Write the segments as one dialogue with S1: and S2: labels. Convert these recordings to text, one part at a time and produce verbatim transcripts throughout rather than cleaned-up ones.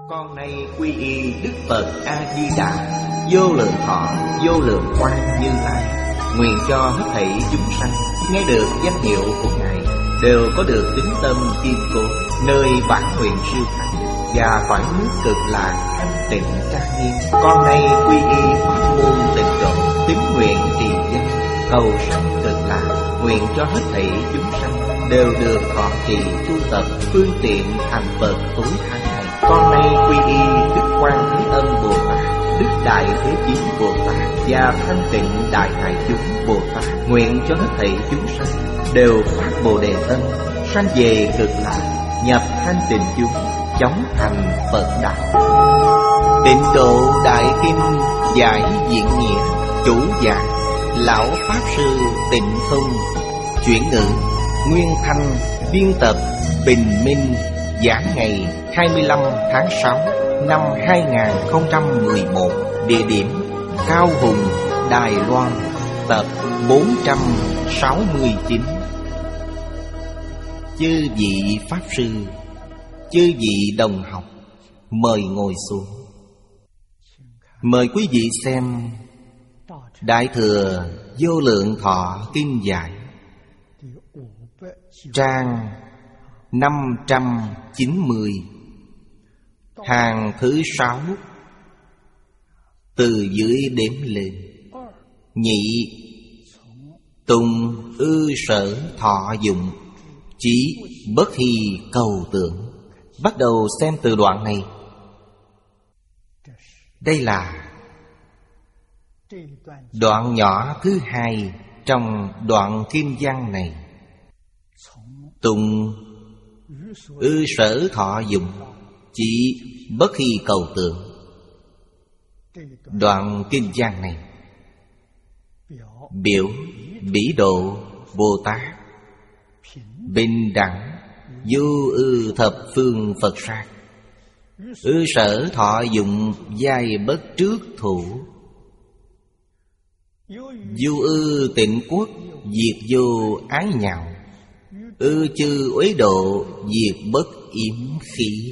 S1: Con nay quy y Đức Phật A-di-đà, vô lượng thọ, vô lượng quang Như Lai. Nguyện cho hết thảy chúng sanh nghe được danh hiệu của Ngài đều có được tín tâm kiên cố, nơi bản nguyện siêu thắng và cõi nước cực lạc thanh tịnh trang nghiêm. Con nay quy y pháp môn tịnh độ, tín nguyện trì danh, cầu sanh cực lạc. Nguyện cho hết thảy chúng sanh đều được thọ trì tu tập phương tiện thành Phật tối thắng này. Con nay quy y Đức Quan Thế Âm Bồ Tát, Đức Đại Thế Chí Bồ Tát và Thanh Tịnh Đại Hải Chúng Bồ Tát. Nguyện cho hết thảy chúng sanh đều phát Bồ Đề tâm, sanh về cực lạc, nhập thanh tịnh chúng, chóng thành Phật đạo. Tịnh độ Đại Kinh giải diễn nghĩa, chủ giảng Lão Pháp Sư Tịnh Thông, chuyển ngữ Nguyên Thanh, biên tập Bình Minh. Giảng ngày hai mươi lăm tháng sáu năm hai nghìn không trăm mười một. Địa điểm Cao Hùng, Đài Loan. Tập bốn trăm sáu mươi chín. Chư vị Pháp Sư, chư vị đồng học, mời ngồi xuống. Mời quý vị xem Đại Thừa Vô Lượng Thọ Kinh Giải, trang năm trăm chín mươi, hàng thứ sáu, từ dưới đếm lên. Nhị tùng ư sở thọ dụng, chí bất hy cầu tưởng. Bắt đầu xem từ đoạn này. Đây là đoạn nhỏ thứ hai trong đoạn kinh văn này. Tùng ư sở thọ dụng, chỉ bất hy cầu tưởng. Đoạn kinh văn này biểu bỉ độ Bồ Tát bình đẳng vô ư thập phương Phật sát, ư sở thọ dụng giai bất trước thủ, vô ư tịnh quốc diệt vô ái nhạo, ư chư uế độ diệt bất yếm khí.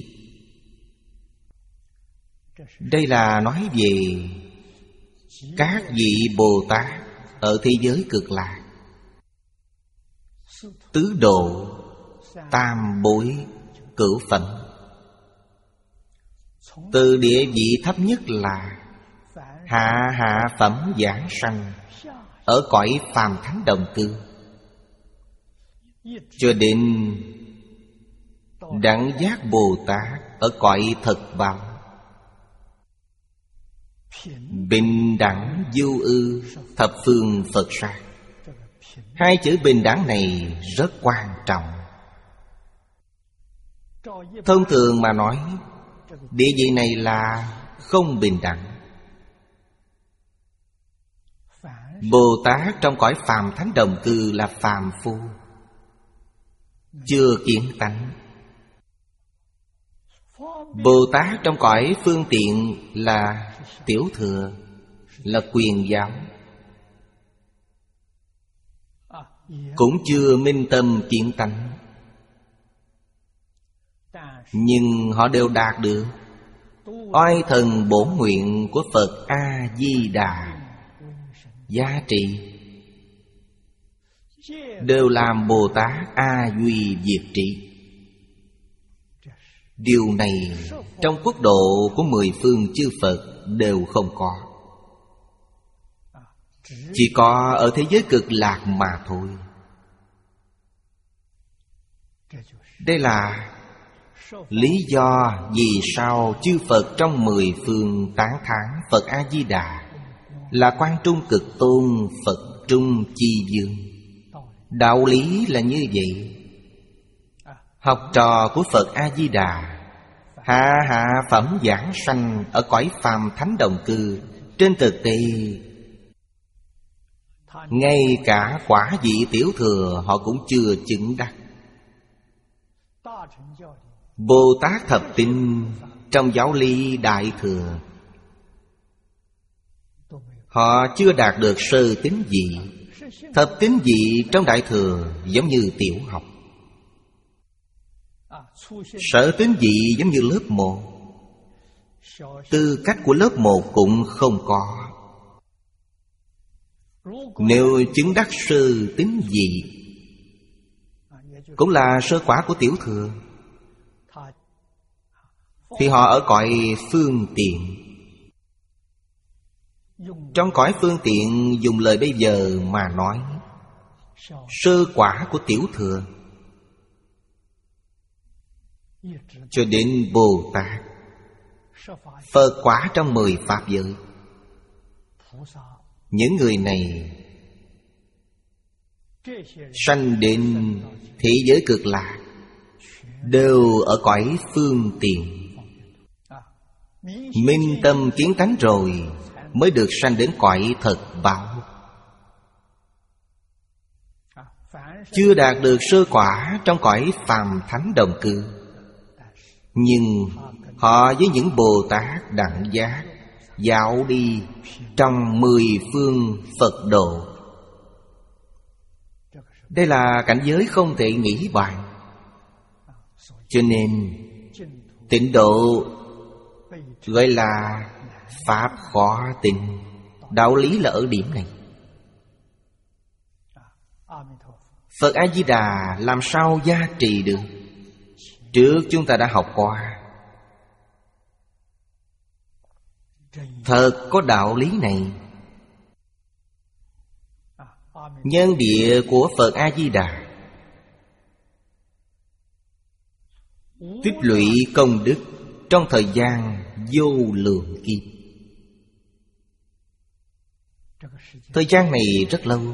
S1: Đây là nói về các vị Bồ Tát ở thế giới cực lạc, tứ độ, tam bối, cửu phẩm. Từ địa vị thấp nhất là hạ hạ phẩm giảng sanh ở cõi phàm thánh đồng cư, cho đến đẳng giác Bồ Tát ở cõi thực báo. Bình đẳng vô ư thập phương Phật sát. Hai chữ bình đẳng này rất quan trọng. Thông thường mà nói, địa vị này là không bình đẳng. Bồ Tát trong cõi phàm thánh đồng cư là phàm phu, chưa kiến tánh. Bồ Tát trong cõi phương tiện là tiểu thừa, là quyền giáo, cũng chưa minh tâm kiến tánh. Nhưng họ đều đạt được oai thần bổn nguyện của Phật A-di-đà giá trị, đều làm Bồ Tát A Duy Diệt Trị. Điều này trong quốc độ của mười phương chư Phật đều không có, chỉ có ở thế giới cực lạc mà thôi. Đây là lý do vì sao chư Phật trong mười phương tán thán Phật A-di-đà là Quan Trung Cực Tôn, Phật Trung Chi Dương. Đạo lý là như vậy. Học trò của Phật A-di-đà hạ hạ phẩm giảng sanh ở cõi phàm thánh đồng cư, trên thực tế ngay cả quả vị tiểu thừa họ cũng chưa chứng đắc. Bồ Tát thập tinh trong giáo lý Đại Thừa, họ chưa đạt được sơ tín vị. Thập tín vị trong Đại Thừa giống như tiểu học, sở tín vị giống như lớp một. Tư cách của lớp một cũng không có. Nếu chứng đắc sơ tín vị, cũng là sơ quả của tiểu thừa, thì họ ở cõi phương tiện. Trong cõi phương tiện, dùng lời bây giờ mà nói, sơ quả của tiểu thừa cho đến Bồ Tát, Phật quả trong mười pháp giới. Những người này sanh đến thế giới cực lạc đều ở cõi phương tiện. Minh tâm kiến tánh rồi mới được sanh đến cõi thật báo. Chưa đạt được sơ quả trong cõi phàm thánh đồng cư, nhưng họ với những Bồ Tát đẳng giác dạo đi trong mười phương Phật độ. Đây là cảnh giới không thể nghĩ bàn. Cho nên tịnh độ gọi là pháp khó tin. Đạo lý là ở điểm này. Phật A-di-đà làm sao gia trì được? Trước chúng ta đã học qua. Thật có đạo lý này. Nhân địa của Phật A-di-đà tích lũy công đức trong thời gian vô lượng kiếp. Thời gian này rất lâu,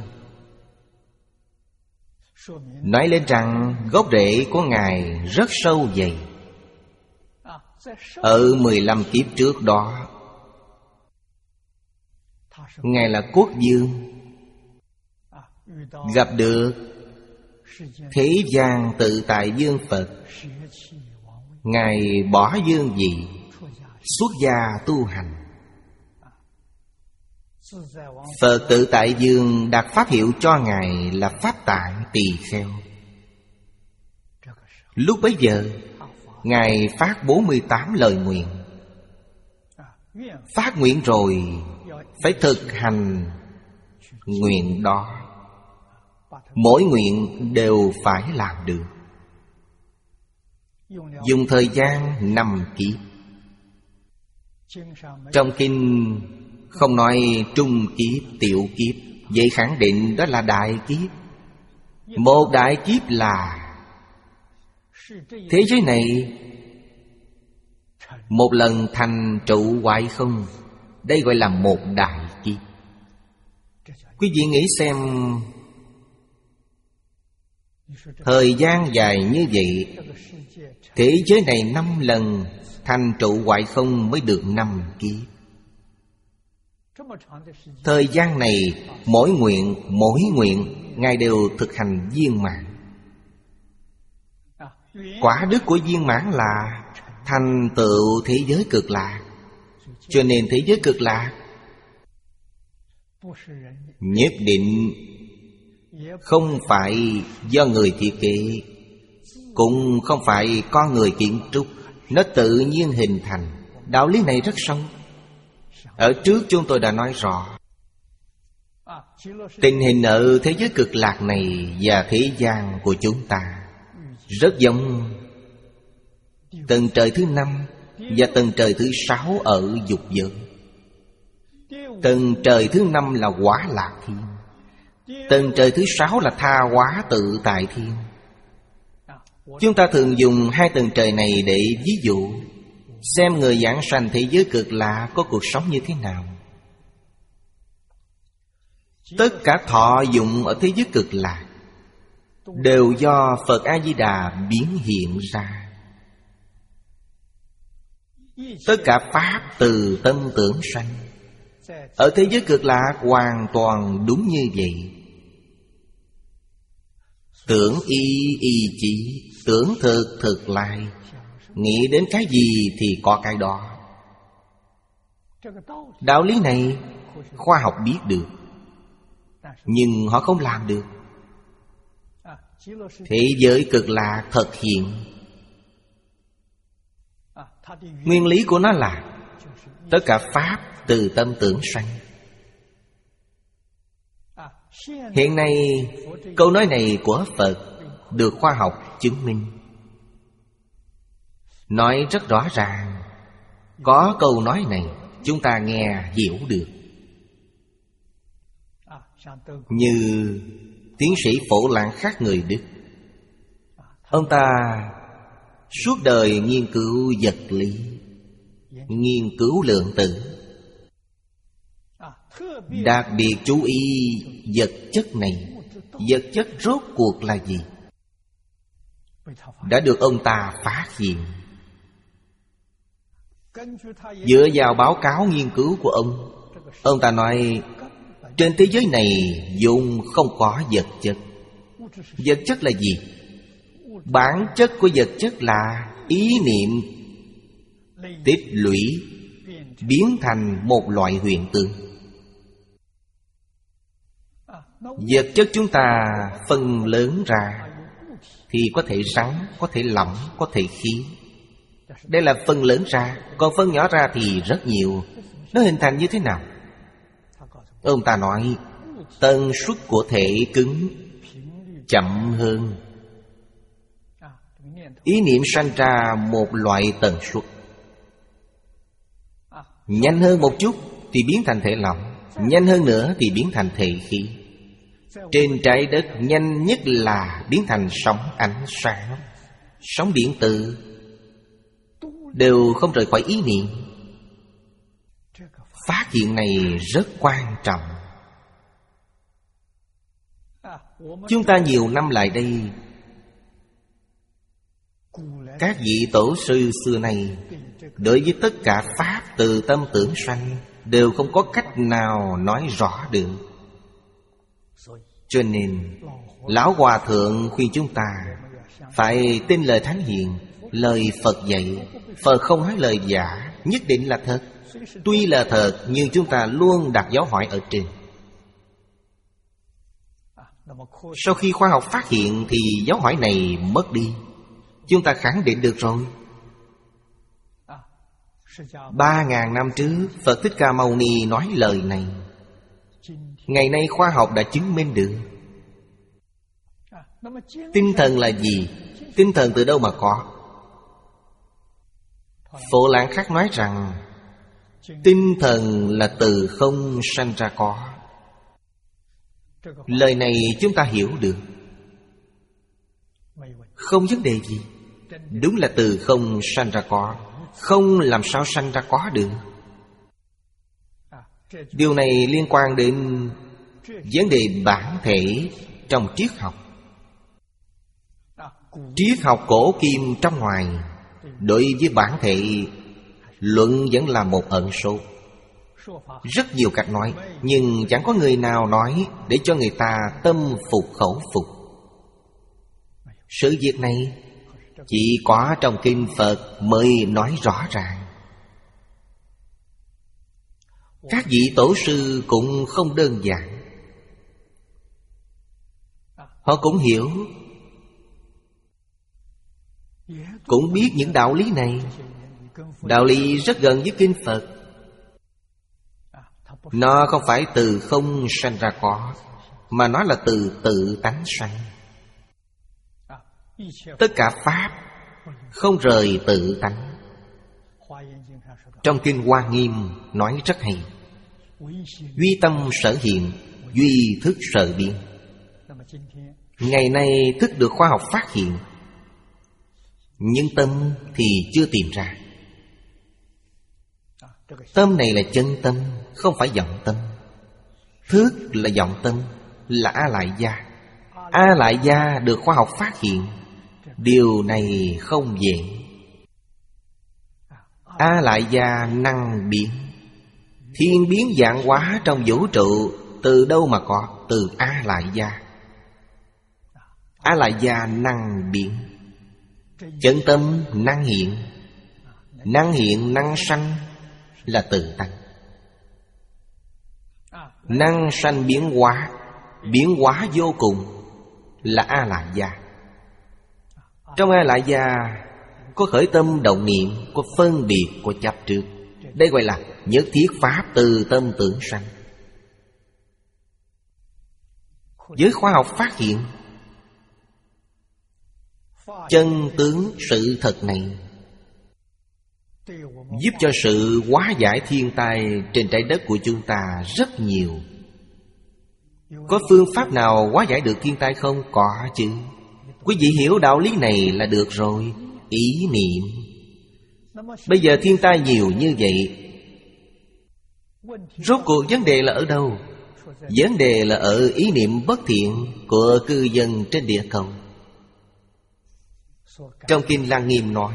S1: nói lên rằng gốc rễ của Ngài rất sâu dày. Ở mười lăm kiếp trước đó, Ngài là quốc vương, gặp được thế gian tự tại vương Phật. Ngài bỏ vương vị, xuất gia tu hành. Phật tự tại vương đặt pháp hiệu cho Ngài là Pháp Tạng Tỳ Kheo. Lúc bấy giờ Ngài phát bốn mươi tám lời nguyện. Phát nguyện rồi phải thực hành nguyện đó. Mỗi nguyện đều phải làm được. Dùng thời gian năm kiếp. Trong kinh không nói trung kiếp, tiểu kiếp, vậy khẳng định đó là đại kiếp. Một đại kiếp là thế giới này một lần thành trụ hoại không. Đây gọi là một đại kiếp. Quý vị nghĩ xem, thời gian dài như vậy, thế giới này năm lần thành trụ hoại không mới được năm kiếp. Thời gian này mỗi nguyện, mỗi nguyện Ngài đều thực hành viên mãn. Quả đức của viên mãn là thành tựu thế giới cực lạc. Cho nên thế giới cực lạc nhất định không phải do người thiết kế, cũng không phải con người kiến trúc. Nó tự nhiên hình thành. Đạo lý này rất sâu. Ở trước chúng tôi đã nói rõ, tình hình ở thế giới cực lạc này và thế gian của chúng ta rất giống tầng trời thứ năm và tầng trời thứ sáu ở dục giới. Tầng trời thứ năm là Quả Lạc Thiên, tầng trời thứ sáu là Tha Hóa Tự Tại Thiên. Chúng ta thường dùng hai tầng trời này để ví dụ, xem người giảng sanh thế giới cực lạc có cuộc sống như thế nào. Tất cả thọ dụng ở thế giới cực lạc đều do Phật A-di-đà biến hiện ra. Tất cả pháp từ tâm tưởng sanh ở thế giới cực lạc hoàn toàn đúng như vậy. Tưởng y y chỉ, tưởng thực thực lại. Nghĩ đến cái gì thì có cái đó. Đạo lý này khoa học biết được, nhưng họ không làm được. Thế giới cực lạc thật hiện. Nguyên lý của nó là Tất cả pháp từ tâm tưởng sanh. Hiện nay câu nói này của Phật được khoa học chứng minh, nói rất rõ ràng. Có câu nói này chúng ta nghe hiểu được. Như tiến sĩ Phổ Lạng Khác người Đức, ông ta suốt đời nghiên cứu vật lý, nghiên cứu lượng tử, đặc biệt chú ý vật chất này. Vật chất rốt cuộc là gì? Đã được ông ta phát hiện. Dựa vào báo cáo nghiên cứu của ông, ông ta nói trên thế giới này vốn không có vật chất. Vật chất là gì? Bản chất của vật chất là ý niệm tích lũy biến thành một loại hiện tượng. Vật chất chúng ta phân lớn ra thì có thể rắn, có thể lỏng, có thể khí. Đây là phân lớn ra. Còn phân nhỏ ra thì rất nhiều. Nó hình thành như thế nào? Ông ta nói tần suất của thể cứng chậm hơn. Ý niệm sanh ra một loại tần suất. Nhanh hơn một chút thì biến thành thể lỏng, nhanh hơn nữa thì biến thành thể khí. Trên trái đất nhanh nhất là biến thành sóng ánh sáng, sóng điện tử, đều không rời khỏi ý niệm. Phát hiện này rất quan trọng. Chúng ta nhiều năm lại đây, các vị tổ sư xưa này đối với tất cả pháp từ tâm tưởng sanh đều không có cách nào nói rõ được. Cho nên Lão Hòa Thượng khuyên chúng ta phải tin lời Thánh Hiền, lời Phật dạy. Phật không nói lời giả, nhất định là thật. Tuy là thật nhưng chúng ta luôn đặt dấu hỏi ở trên. Sau khi khoa học phát hiện thì dấu hỏi này mất đi. Chúng ta khẳng định được rồi. Ba ngàn năm trước Phật Thích Ca Mâu Ni nói lời này. Ngày nay khoa học đã chứng minh được. Tinh thần là gì? Tinh thần từ đâu mà có? Phổ Lạng Khác nói rằng tinh thần là từ không sanh ra có. Lời này chúng ta hiểu được, không vấn đề gì. Đúng là từ không sanh ra có. Không làm sao sanh ra có được. Điều này liên quan đến vấn đề bản thể trong triết học. Triết học cổ kim trong ngoài đối với bản thể luận vẫn là một ẩn số. Rất nhiều cách nói, nhưng chẳng có người nào nói để cho người ta tâm phục khẩu phục. Sự việc này chỉ có trong kinh Phật mới nói rõ ràng. Các vị tổ sư cũng không đơn giản. Họ cũng hiểu, cũng biết những đạo lý này. Đạo lý rất gần với kinh Phật. Nó không phải từ không sanh ra có, mà nó là từ tự tánh sanh. Tất cả pháp không rời tự tánh. Trong kinh Hoa Nghiêm nói rất hay: duy tâm sở hiện, duy thức sở biến. Ngày nay thức được khoa học phát hiện, nhưng tâm thì chưa tìm ra. Tâm này là chân tâm, không phải vọng tâm. Thức là vọng tâm, là A Lại Gia. A Lại Gia được khoa học phát hiện. Điều này không dễ. A Lại Gia năng biến. Thiên biến vạn hóa trong vũ trụ từ đâu mà có? Từ A Lại Gia. A Lại Gia năng biến. Chân tâm năng hiện. Năng hiện năng sanh là tự tánh. Năng sanh biến hóa, biến hóa vô cùng là A Lại Gia. Trong A Lại Gia có khởi tâm động niệm, có phân biệt, có chấp trước. Đây gọi là nhất thiết pháp từ tâm tưởng sanh. Giới khoa học phát hiện chân tướng sự thật này giúp cho sự hóa giải thiên tai trên trái đất của chúng ta rất nhiều. Có phương pháp nào hóa giải được thiên tai không? Có chứ. Quý vị hiểu đạo lý này là được rồi. Ý niệm. Bây giờ thiên tai nhiều như vậy, rốt cuộc vấn đề là ở đâu? Vấn đề là ở ý niệm bất thiện của cư dân trên địa cầu. Trong Kinh Lăng Nghiêm nói,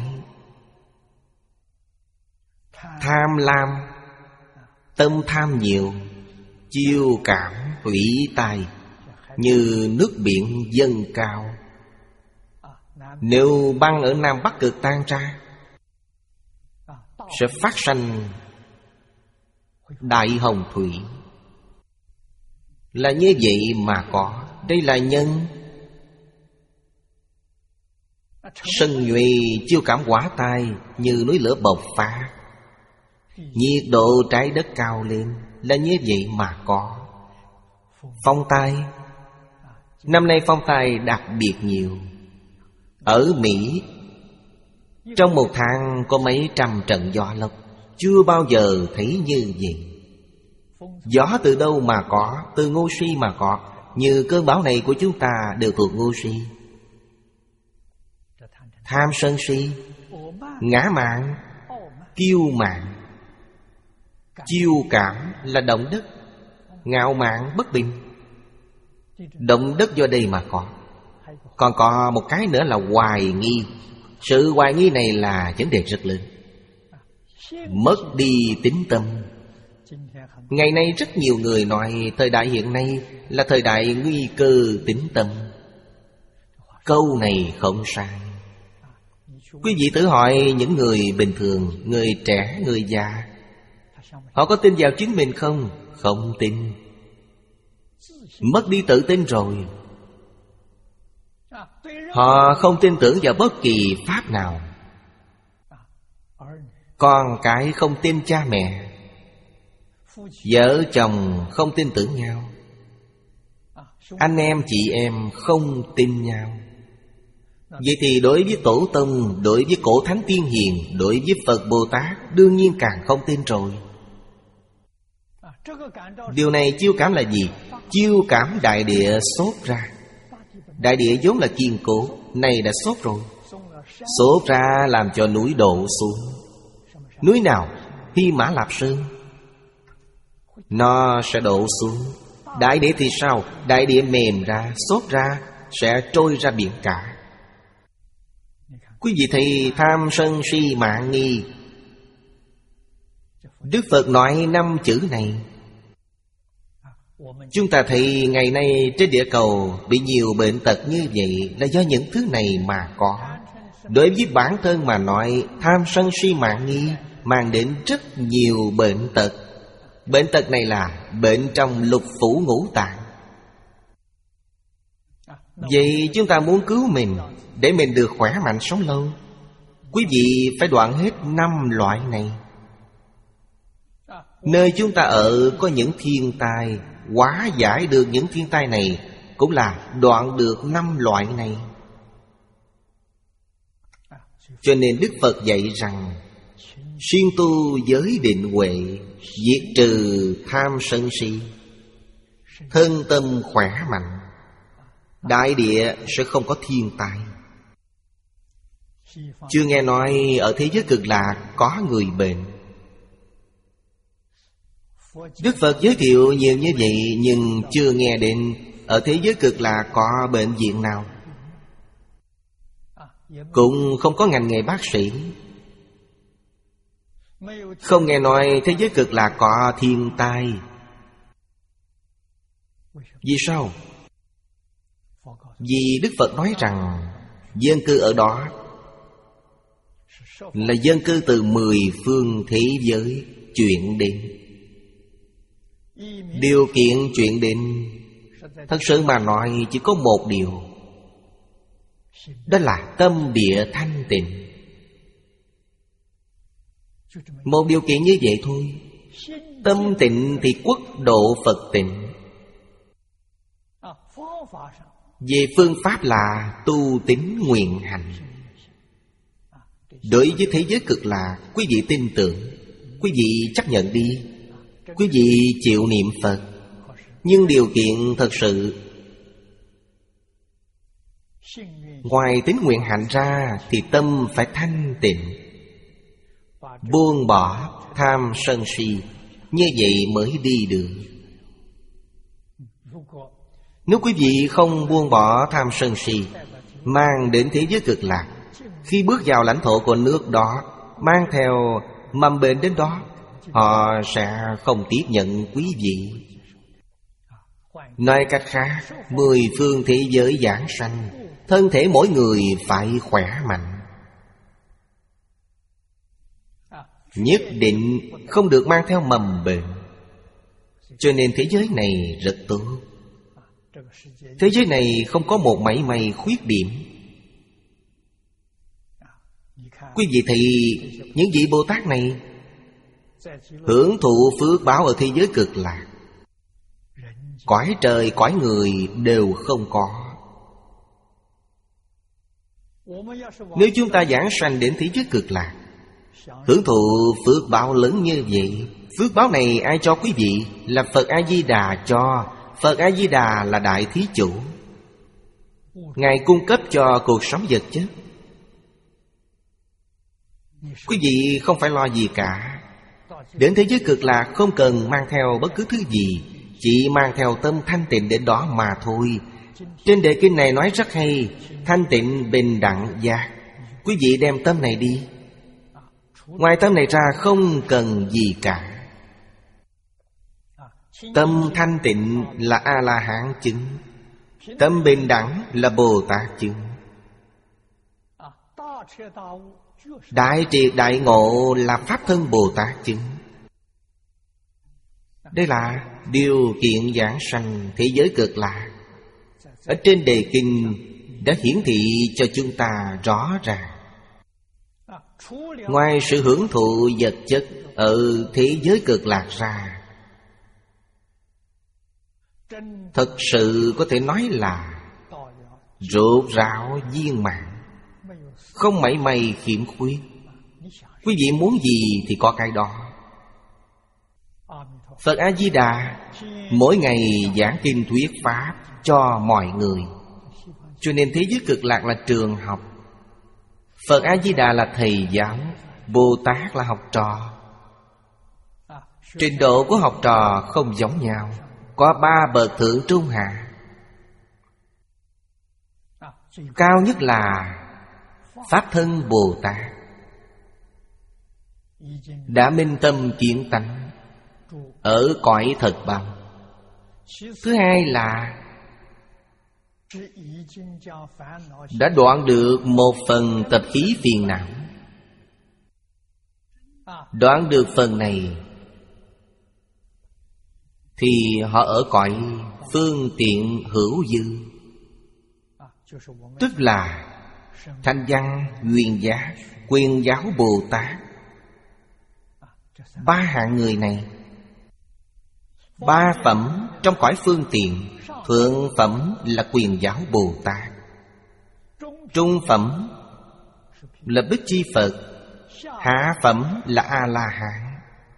S1: tham lam, tâm tham nhiều, chiêu cảm hủy tai, như nước biển dâng cao. Nếu băng ở Nam Bắc Cực tan ra, sẽ phát sanh đại hồng thủy. Là như vậy mà có. Đây là nhân. Sân nhuệ chiêu cảm hỏa tai, như núi lửa bộc phát. Nhiệt độ trái đất cao lên, là như vậy mà có. Phong tai. Năm nay phong tai đặc biệt nhiều. Ở Mỹ, trong một tháng có mấy trăm trận gió lốc. Chưa bao giờ thấy như vậy. Gió từ đâu mà có? Từ ngu si mà có. Như cơn bão này của chúng ta đều thuộc ngu si. Tham sân si, ngã mạn, kiêu mạn. Chiêu cảm là động đất, ngạo mạn bất bình. Động đất do đây mà có. Còn có một cái nữa là hoài nghi. Sự hoài nghi này là vấn đề rất lớn. Mất đi tín tâm. Ngày nay rất nhiều người nói thời đại hiện nay là thời đại nguy cơ tín tâm. Câu này không sai. Quý vị thử hỏi những người bình thường, người trẻ, người già, họ có tin vào chính mình không? Không tin. Mất đi tự tin rồi. Họ không tin tưởng vào bất kỳ pháp nào. Con cái không tin cha mẹ, vợ chồng không tin tưởng nhau, anh em chị em không tin nhau. Vậy thì đối với Tổ Tông, đối với Cổ Thánh Tiên Hiền, đối với Phật Bồ Tát, đương nhiên càng không tin rồi. Điều này chiêu cảm là gì? Chiêu cảm đại địa xốt ra. Đại địa vốn là kiên cố, này đã xốt rồi. Xốt ra làm cho núi đổ xuống. Núi nào? Hy Mã Lạp Sơn. Nó sẽ đổ xuống. Đại địa thì sao? Đại địa mềm ra, xốt ra, sẽ trôi ra biển cả. Quý vị thấy tham sân si mạn nghi. Đức Phật nói năm chữ này. Chúng ta thấy ngày nay trên địa cầu bị nhiều bệnh tật như vậy là do những thứ này mà có. Đối với bản thân mà nói, tham sân si mạn nghi mang đến rất nhiều bệnh tật. Bệnh tật này là bệnh trong lục phủ ngũ tạng. Vậy chúng ta muốn cứu mình để mình được khỏe mạnh sống lâu, quý vị phải đoạn hết năm loại này. Nơi chúng ta ở có những thiên tai, hóa giải được những thiên tai này cũng là đoạn được năm loại này. Cho nên Đức Phật dạy rằng siêng tu giới định huệ, diệt trừ tham sân si, thân tâm khỏe mạnh, đại địa sẽ không có thiên tai. Chưa nghe nói ở thế giới cực lạc có người bệnh. Đức Phật giới thiệu nhiều như vậy, nhưng chưa nghe đến ở thế giới cực lạc có bệnh viện nào. Cũng không có ngành nghề bác sĩ. Không nghe nói thế giới cực lạc có thiên tai. Vì sao? Vì Đức Phật nói rằng dân cư ở đó là dân cư từ mười phương thế giới chuyển đến. Điều kiện chuyển đến, thật sự mà nói chỉ có một điều, đó là tâm địa thanh tịnh. Một điều kiện như vậy thôi. Tâm tịnh thì quốc độ Phật tịnh. Về phương pháp là tu tín nguyện hành. Đối với thế giới cực lạc, quý vị tin tưởng, quý vị chấp nhận đi, quý vị chịu niệm Phật. Nhưng điều kiện thật sự, ngoài tín nguyện hành ra thì tâm phải thanh tịnh, buông bỏ tham sân si. Như vậy mới đi được. Nếu quý vị không buông bỏ tham sân si, mang đến thế giới cực lạc, khi bước vào lãnh thổ của nước đó, mang theo mầm bệnh đến đó, họ sẽ không tiếp nhận quý vị. Nói cách khác, mười phương thế giới giảng sanh, thân thể mỗi người phải khỏe mạnh. Nhất định không được mang theo mầm bệnh. Cho nên thế giới này rất tốt. Thế giới này không có một mảy may khuyết điểm. Quý vị thấy những vị Bồ Tát này hưởng thụ phước báo ở thế giới cực lạc, cõi trời cõi người đều không có. Nếu chúng ta giảng sanh đến thế giới cực lạc, hưởng thụ phước báo lớn như vậy, phước báo này ai cho quý vị? Là Phật A-di-đà cho. Phật A-di-đà là đại thí chủ. Ngài cung cấp cho cuộc sống vật chất. Quý vị không phải lo gì cả. Đến thế giới cực lạc không cần mang theo bất cứ thứ gì, chỉ mang theo tâm thanh tịnh đến đó mà thôi. Trên đề kinh này nói rất hay: thanh tịnh bình đẳng giác. Quý vị đem tâm này đi. Ngoài tâm này ra không cần gì cả. Tâm thanh tịnh là A-la-hán chứng. Tâm bình đẳng là Bồ Tát chứng. Đại triệt đại ngộ là Pháp thân Bồ Tát chứng. Đây là điều kiện giảng sanh thế giới cực lạc. Ở trên đề kinh đã hiển thị cho chúng ta rõ ràng. Ngoài sự hưởng thụ vật chất ở thế giới cực lạc ra, thật sự có thể nói là rốt ráo viên mãn, không mảy may khiếm khuyết. Quý vị muốn gì thì có cái đó. Phật A-di-đà mỗi ngày giảng kinh thuyết pháp cho mọi người. Cho nên thế giới cực lạc là trường học. Phật A-di-đà là thầy giáo, Bồ Tát là học trò. Trình độ của học trò không giống nhau, có ba bậc thượng trung hạ. Cao nhất là Pháp thân Bồ Tát, đã minh tâm kiến tánh ở cõi thật báo. Thứ hai là đã đoạn được một phần tập khí phiền não. Đoạn được phần này thì họ ở cõi phương tiện hữu dư, tức là Thanh Văn, Nguyên Giác, Quyền Giáo Bồ Tát. Ba hạng người này, ba phẩm trong cõi phương tiện. Thượng phẩm là Quyền Giáo Bồ Tát, trung phẩm là Bích Chi Phật, hạ phẩm là A-la-hán.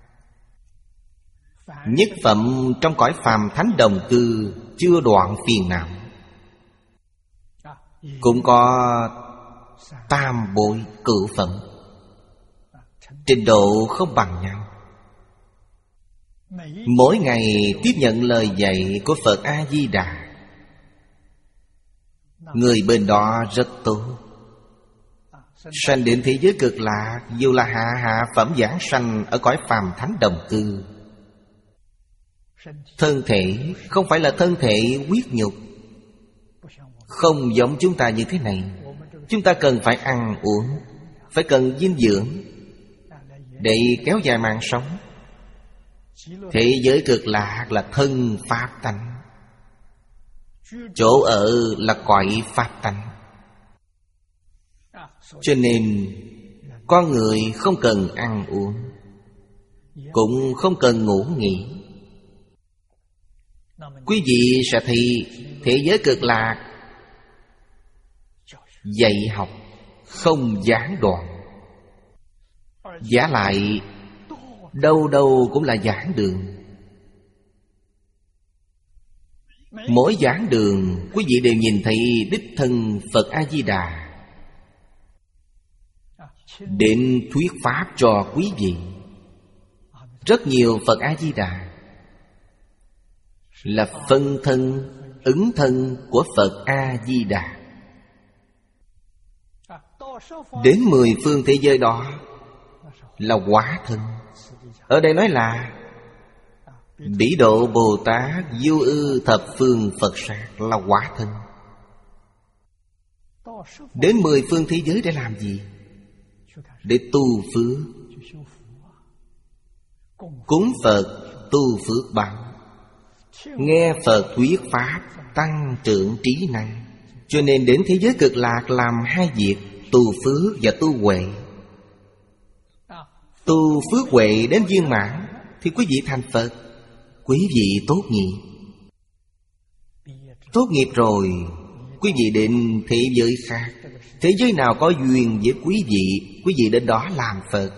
S1: Nhất phẩm trong cõi phàm thánh đồng cư, chưa đoạn phiền não. Cũng có tam bội cửu phẩm, trình độ không bằng nhau. Mỗi ngày tiếp nhận lời dạy của Phật A-di-đà, người bên đó rất tốt. Sanh đến thế giới cực lạc, dù là hạ hạ phẩm giảng sanh ở cõi phàm thánh đồng cư. Thân thể không phải là thân thể huyết nhục, không giống chúng ta như thế này. Chúng ta cần phải ăn uống, phải cần dinh dưỡng để kéo dài mạng sống. Thế giới cực lạc là thân pháp tánh, chỗ ở là cõi pháp tánh. Cho nên Con người không cần ăn uống, cũng không cần ngủ nghỉ. Quý vị sẽ thấy thế giới cực lạc dạy học không gián đoạn, giả lại đâu đâu cũng là giảng đường. Mỗi giảng đường quý vị đều nhìn thấy đích thân Phật A-di-đà đến thuyết pháp cho quý vị. Rất nhiều Phật A-di-đà là phân thân, ứng thân của Phật A-di-đà. Đến mười phương thế giới đó là quả thân. Ở đây nói là Bỉ Độ Bồ Tát Du Ư Thập Phương Phật Sát là quả thân. Đến mười phương thế giới để làm gì? Để tu phước, cúng Phật tu phước báo, nghe Phật thuyết pháp tăng trưởng trí năng. Cho nên đến thế giới cực lạc làm hai việc: tu phước và tu huệ. Tu phước huệ đến viên mãn thì quý vị thành Phật. Quý vị tốt nghiệp. Tốt nghiệp rồi quý vị đến thế giới khác. Thế giới nào có duyên với quý vị, quý vị đến đó làm Phật.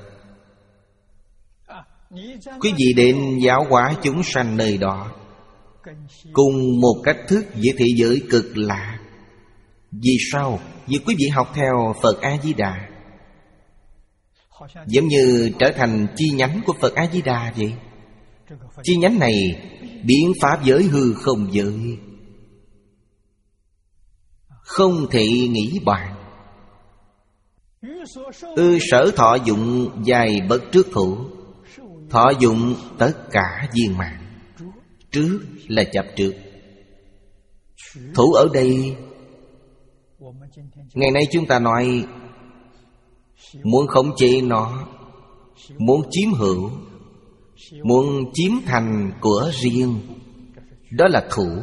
S1: Quý vị đến giáo hóa chúng sanh nơi đó, cùng một cách thức với thế giới cực lạc. Vì sao? Vì quý vị học theo Phật A-di-đà, giống như trở thành chi nhánh của Phật A-di-đà vậy. Chi nhánh này biến pháp giới hư không giới, không thể nghĩ bàn. Ư sở thọ dụng dài bất trước thủ. Thọ dụng tất cả viên mãn. Trước là chấp trước. Thủ ở đây, ngày nay chúng ta nói muốn khống chế nó, muốn chiếm hữu, muốn chiếm thành của riêng, đó là thủ.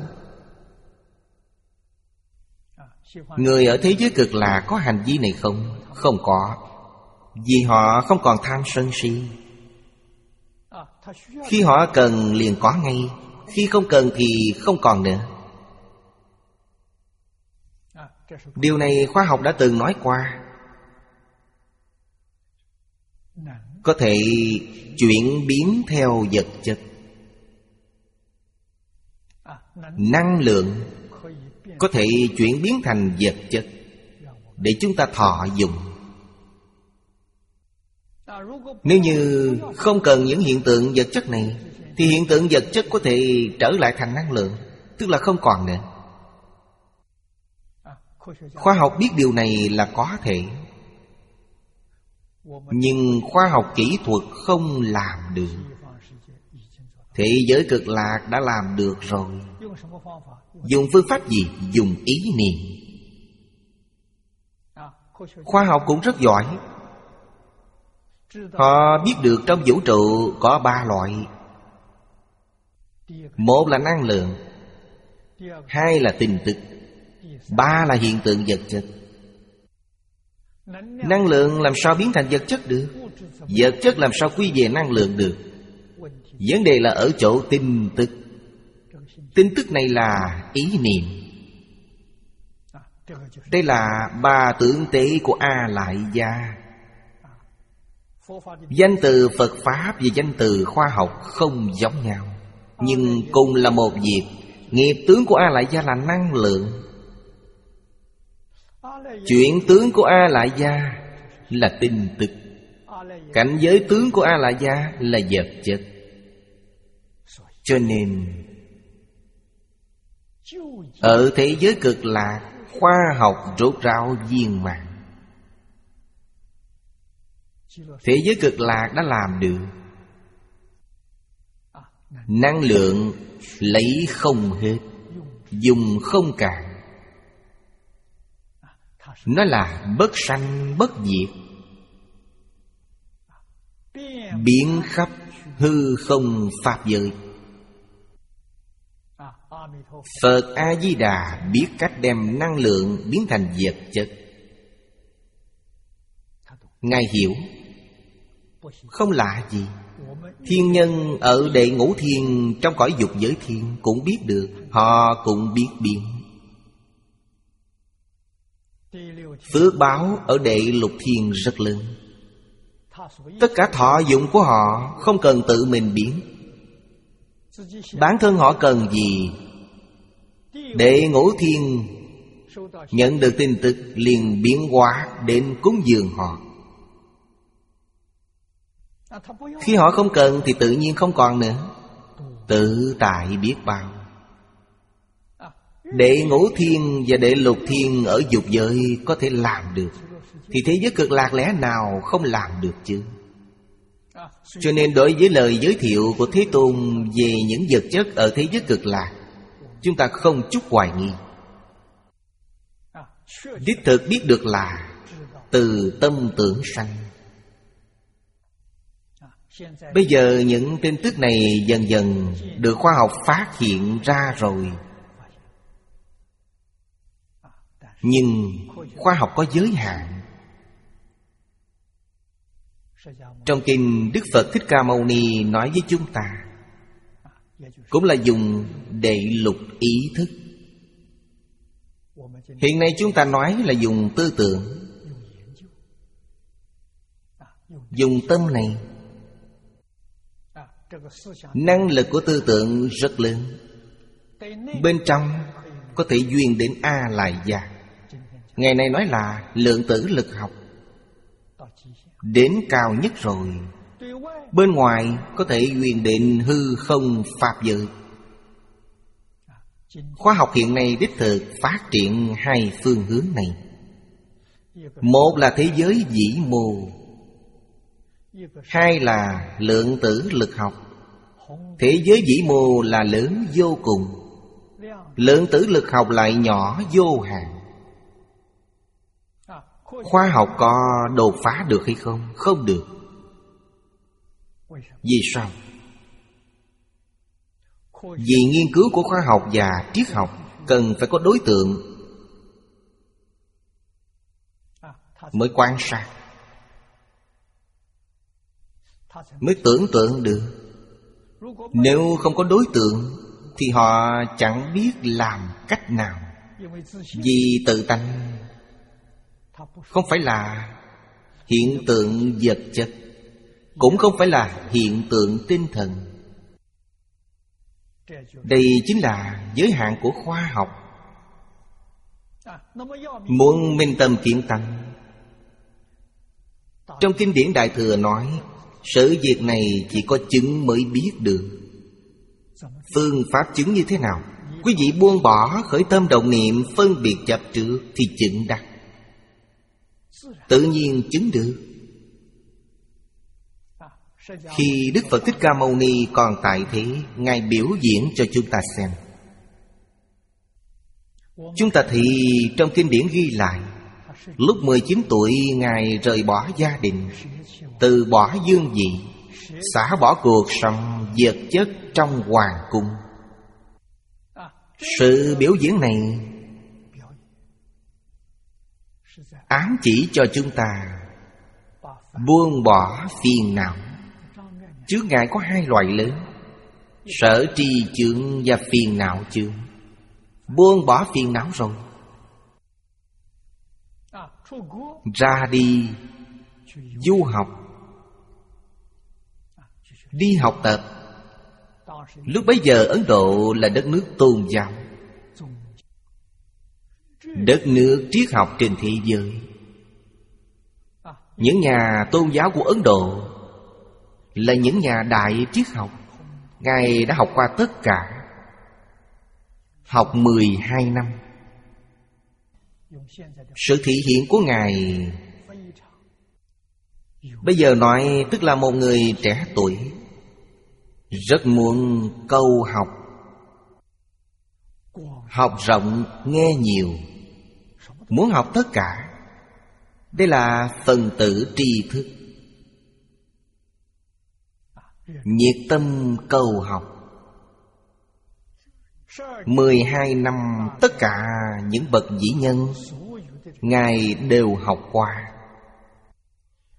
S1: Người ở thế giới cực lạc có hành vi này không? Không có. Vì họ không còn tham sân si. Khi họ cần liền có ngay, khi không cần thì không còn nữa. Điều này khoa học đã từng nói qua. Có thể chuyển biến theo vật chất. Năng lượng có thể chuyển biến thành vật chất để chúng ta thọ dụng. Nếu như không cần những hiện tượng vật chất này thì hiện tượng vật chất có thể trở lại thành năng lượng, tức là không còn nữa. Khoa học biết điều này là có thể, nhưng khoa học kỹ thuật không làm được. Thế giới cực lạc đã làm được rồi. Dùng phương pháp gì? Dùng ý niệm. Khoa học cũng rất giỏi. Họ biết được trong vũ trụ có ba loại. Một là năng lượng, hai là tin tức, ba là hiện tượng vật chất. Năng lượng làm sao biến thành vật chất được? Vật chất làm sao quy về năng lượng được? Vấn đề là ở chỗ tin tức. Tin tức này là ý niệm. Đây là ba tưởng tế của A Lại Gia. Danh từ Phật Pháp và danh từ khoa học không giống nhau, nhưng cùng là một việc. Nghiệp tướng của A Lại Gia là năng lượng. Chuyển tướng của A Lại Gia là tin tức. Cảnh giới tướng của A Lại Gia là vật chất. Cho nên ở thế giới cực lạc, khoa học rốt ráo viên mãn. Thế giới cực lạc đã làm được. Năng lượng lấy không hết, dùng không cạn. Nó là bất sanh bất diệt, biến khắp hư không pháp giới. Phật A-di-đà biết cách đem năng lượng biến thành vật chất. Ngài hiểu, không lạ gì. Thiên nhân ở đệ ngũ thiên trong cõi dục giới thiên cũng biết được. Họ cũng biết biến. Phước báo ở đệ lục thiên rất lớn. Tất cả thọ dụng của họ không cần tự mình biến. Bản thân họ cần gì? Đệ ngũ thiên nhận được tin tức liền biến hóa đến cúng dường họ. Khi họ không cần thì tự nhiên không còn nữa. Tự tại biết bao. Đệ ngũ thiên và đệ lục thiên ở dục giới có thể làm được, thì thế giới cực lạc lẽ nào không làm được chứ? Cho nên đối với lời giới thiệu của Thế Tôn về những vật chất ở thế giới cực lạc, chúng ta không chút hoài nghi. Đích thực biết được là từ tâm tưởng sanh. Bây giờ những tin tức này dần dần được khoa học phát hiện ra rồi. Nhưng khoa học có giới hạn. Trong kinh Đức Phật Thích Ca Mâu Ni nói với chúng ta, cũng là dùng đệ lục ý thức. Hiện nay chúng ta nói là dùng tư tưởng, dùng tâm này. Năng lực của tư tưởng rất lớn. Bên trong có thể duyên đến A Lại Gia. Ngày nay nói là lượng tử lực học đến cao nhất rồi. Bên ngoài có thể duyên đến hư không pháp giới. Khoa học hiện nay đích thực phát triển hai phương hướng này. Một là thế giới vĩ mô, hai là lượng tử lực học. Thế giới vĩ mô là lớn vô cùng, lượng tử lực học lại nhỏ vô hạn. Khoa học có đột phá được hay không? Không được. Vì sao? Vì nghiên cứu của khoa học và triết học cần phải có đối tượng mới quan sát, mới tưởng tượng được. Nếu không có đối tượng thì họ chẳng biết làm cách nào. Vì tự tánh không phải là hiện tượng vật chất, cũng không phải là hiện tượng tinh thần. Đây chính là giới hạn của khoa học. Muốn minh tâm kiến tánh, trong kinh điển Đại Thừa nói, sự việc này chỉ có chứng mới biết được. Phương pháp chứng như thế nào? Quý vị buông bỏ khởi tâm động niệm phân biệt chấp trước thì chứng đắc, tự nhiên chứng được. Khi Đức Phật Thích Ca Mâu Ni còn tại thế, Ngài biểu diễn cho chúng ta xem. Chúng ta thì trong kinh điển ghi lại, lúc mười chín tuổi Ngài rời bỏ gia đình, từ bỏ dương vị, xả bỏ cuộc sống vật chất trong hoàng cung. Sự biểu diễn này ám chỉ cho chúng ta buông bỏ phiền não. Chướng ngại có hai loại lớn: sở tri chướng và phiền não chướng. Buông bỏ phiền não rồi, ra đi du học, đi học tập. Lúc bấy giờ Ấn Độ là đất nước tôn giáo, đất nước triết học trên thế giới. Những nhà tôn giáo của Ấn Độ là những nhà đại triết học. Ngài đã học qua tất cả, học mười hai năm. Sự thị hiện của Ngài bây giờ nói tức là một người trẻ tuổi rất muốn câu học, học rộng nghe nhiều, muốn học tất cả. Đây là phần tử tri thức, nhiệt tâm cầu học. Mười hai năm tất cả những bậc vĩ nhân Ngài đều học qua.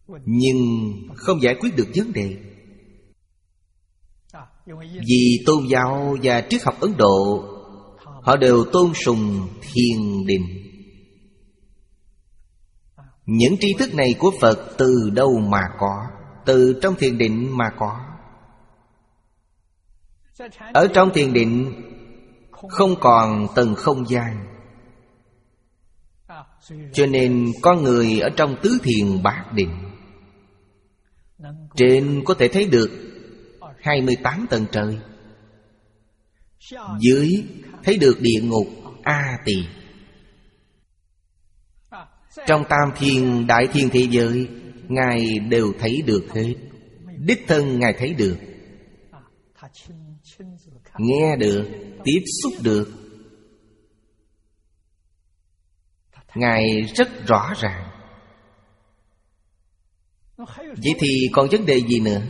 S1: nhưng không giải quyết được vấn đề. Vì tôn giáo và triết học Ấn Độ, họ đều tôn sùng thiền định. Những tri thức này của Phật từ đâu mà có? Từ trong thiền định mà có. Ở trong thiền định không còn tầng không gian, cho nên con người ở trong tứ thiền bát định, trên có thể thấy được hai mươi tám tầng trời, dưới thấy được địa ngục A Tỳ. Trong tam thiên đại thiên thế giới, Ngài đều thấy được hết. Đích thân Ngài thấy được, nghe được, tiếp xúc được. Ngài rất rõ ràng. Vậy thì còn vấn đề gì nữa?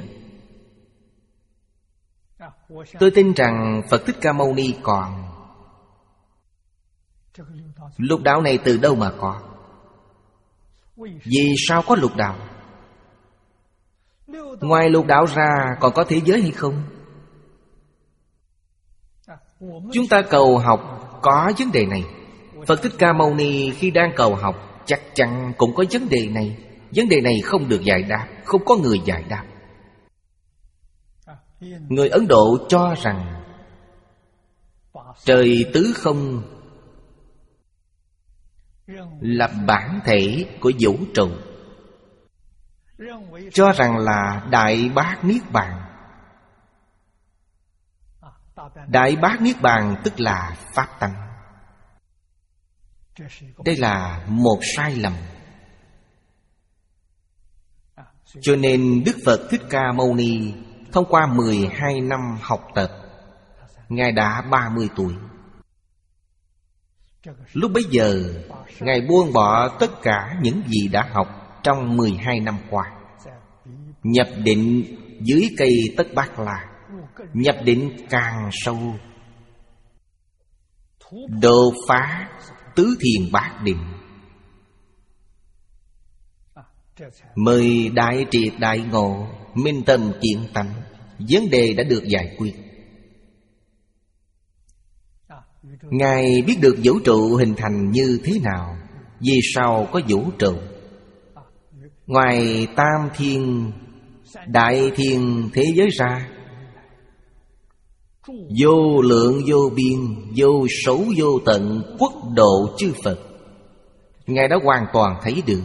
S1: Tôi tin rằng Phật Thích Ca Mâu Ni còn. Lục đạo này từ đâu mà có? Vì sao có lục đạo? Ngoài lục đạo ra còn có thế giới hay không? Chúng ta cầu học có vấn đề này. Phật Thích Ca Mâu Ni khi đang cầu học chắc chắn cũng có vấn đề này. Vấn đề này không được giải đáp, không có người giải đáp. Người Ấn Độ cho rằng trời tứ không là bản thể của vũ trụ, cho rằng là Đại Bát Niết Bàn. Đại Bát Niết Bàn tức là Pháp tánh. Đây là một sai lầm. Cho nên Đức Phật Thích Ca Mâu Ni thông qua mười hai năm học tập, Ngài đã ba mươi tuổi. Lúc bấy giờ Ngài buông bỏ tất cả những gì đã học trong mười hai năm qua, nhập định dưới cây Tất Bát La, nhập định càng sâu, đột phá tứ thiền bát định, mới đại triệt đại ngộ, minh tâm kiến tánh. Vấn đề đã được giải quyết. Ngài biết được vũ trụ hình thành như thế nào, vì sao có vũ trụ. Ngoài tam thiên đại thiên thế giới ra, vô lượng vô biên, vô số vô tận quốc độ chư Phật, Ngài đã hoàn toàn thấy được.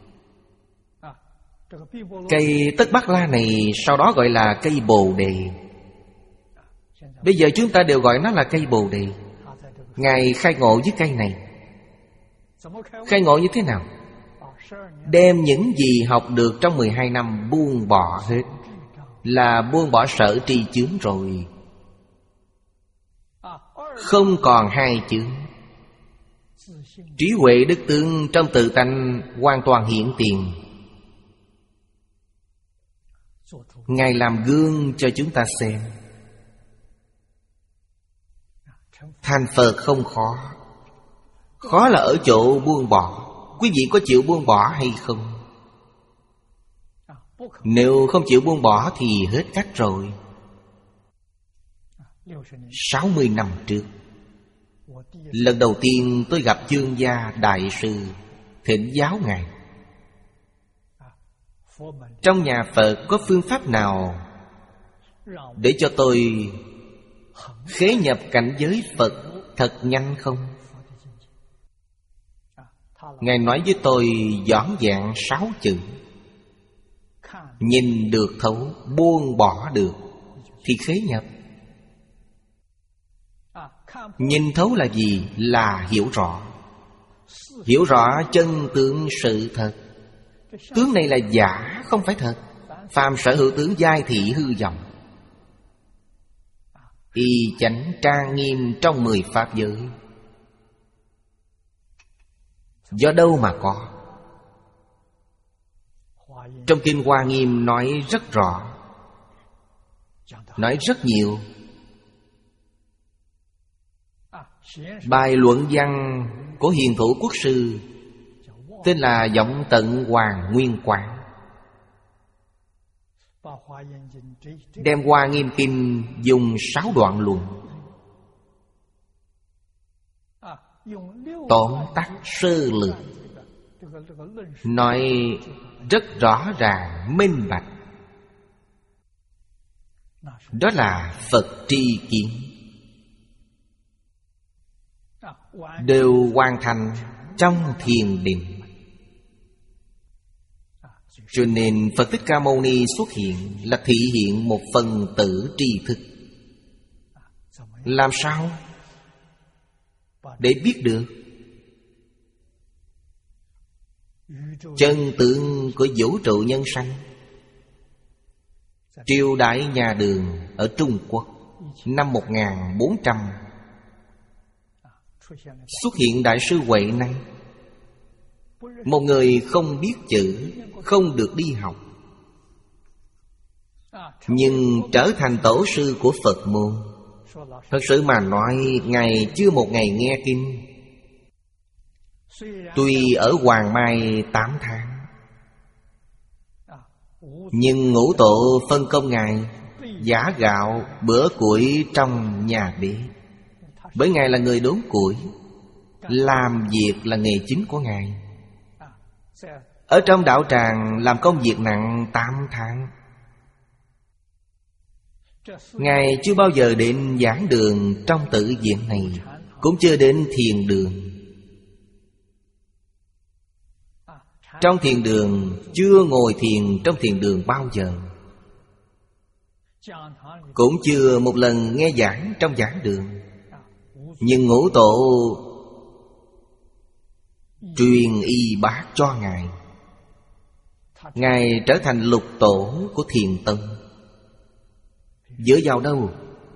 S1: Cây Tất Bát La này sau đó gọi là cây Bồ Đề. Bây giờ chúng ta đều gọi nó là cây Bồ Đề. Ngài khai ngộ với cây này. Khai ngộ như thế nào? Đem những gì học được trong mười hai năm buông bỏ hết, là buông bỏ sở tri chướng rồi. Không còn hai chướng. Trí huệ đức tướng trong tự tánh hoàn toàn hiện tiền. Ngài làm gương cho chúng ta xem. Thành Phật không khó. Khó là ở chỗ buông bỏ. Quý vị có chịu buông bỏ hay không? Nếu không chịu buông bỏ thì hết cách rồi. Sáu mươi năm trước, lần đầu tiên tôi gặp Chương Gia Đại Sư, thỉnh giáo Ngài. Trong nhà Phật có phương pháp nào để cho tôi khế nhập cảnh giới Phật thật nhanh không? Ngài nói với tôi dõn dẹn sáu chữ: nhìn được thấu, buông bỏ được thì khế nhập. Nhìn thấu là gì? Là hiểu rõ. Hiểu rõ chân tướng sự thật. Tướng này là giả, không phải thật. Phàm sở hữu tướng giai thị hư vọng. Y chánh trang nghiêm trong mười pháp giới. Do đâu mà có? Trong Kinh Hoa Nghiêm nói rất rõ, nói rất nhiều. Bài luận văn của Hiền Thủ Quốc Sư tên là Vọng Tận Hoàng Nguyên Quán. Đem Hoa Nghiêm Kinh dùng sáu đoạn luận, tóm tắt sơ lược, nói rất rõ ràng minh bạch. Đó là Phật tri kiến, đều hoàn thành trong thiền định. Cho nên Phật Thích Ca Mâu Ni xuất hiện là thị hiện một phần tử tri thức. Làm sao để biết được chân tướng của vũ trụ nhân sanh? Triều đại nhà Đường ở Trung Quốc năm một nghìn bốn trăm xuất hiện Đại sư Huệ Năng, một người không biết chữ, không được đi học, nhưng trở thành tổ sư của Phật môn. Thật sự mà nói, Ngài chưa một ngày nghe kinh. Tuy ở Hoàng Mai tám tháng, nhưng Ngũ Tổ phân công Ngài giã gạo bữa củi trong nhà bếp. Bởi Ngài là người đốn củi, làm việc là nghề chính của Ngài. Ở trong đạo tràng làm công việc nặng tám tháng. Ngài chưa bao giờ đến giảng đường trong tự viện này, cũng chưa đến thiền đường. Trong thiền đường chưa ngồi thiền trong thiền đường bao giờ, cũng chưa một lần nghe giảng trong giảng đường. Nhưng Ngũ Tổ truyền y bác cho Ngài. Ngài trở thành lục tổ của Thiền Tông. Dựa vào đâu?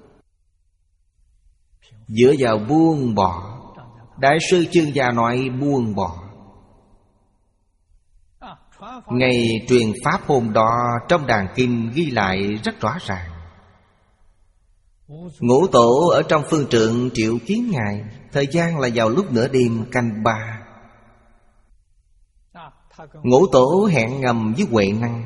S1: Dựa vào buông bỏ. Đại sư Chương Gia nói buông bỏ. Ngày truyền pháp hôm đó trong đàn kinh ghi lại rất rõ ràng. Ngũ Tổ ở trong phương trượng triệu kiến Ngài, thời gian là vào lúc nửa đêm canh ba. Ngũ Tổ hẹn ngầm với Huệ Năng,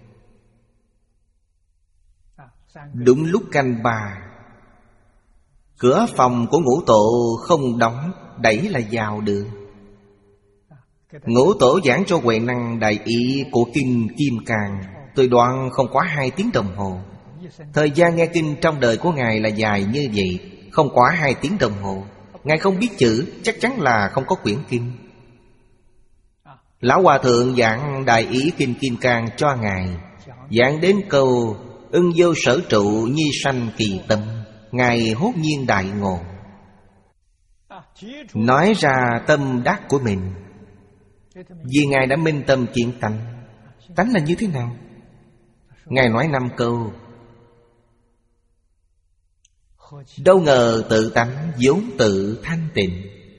S1: đúng lúc canh ba. Cửa phòng của Ngũ Tổ không đóng, đẩy là vào được. Ngũ Tổ giảng cho Huệ Năng đại ý của kinh Kim Cang, tôi đoán không quá hai tiếng đồng hồ. Thời gian nghe kinh trong đời của Ngài là dài như vậy, không quá hai tiếng đồng hồ. Ngài không biết chữ, chắc chắn là không có quyển kinh. Lão Hòa Thượng giảng đại ý kinh Kim Cang cho Ngài, giảng đến câu ưng vô sở trụ nhi sanh kỳ tâm, Ngài hốt nhiên đại ngộ, nói ra tâm đắc của mình. Vì Ngài đã minh tâm kiến tánh. Tánh là như thế nào? Ngài nói năm câu. Đâu ngờ tự tánh vốn tự thanh tịnh.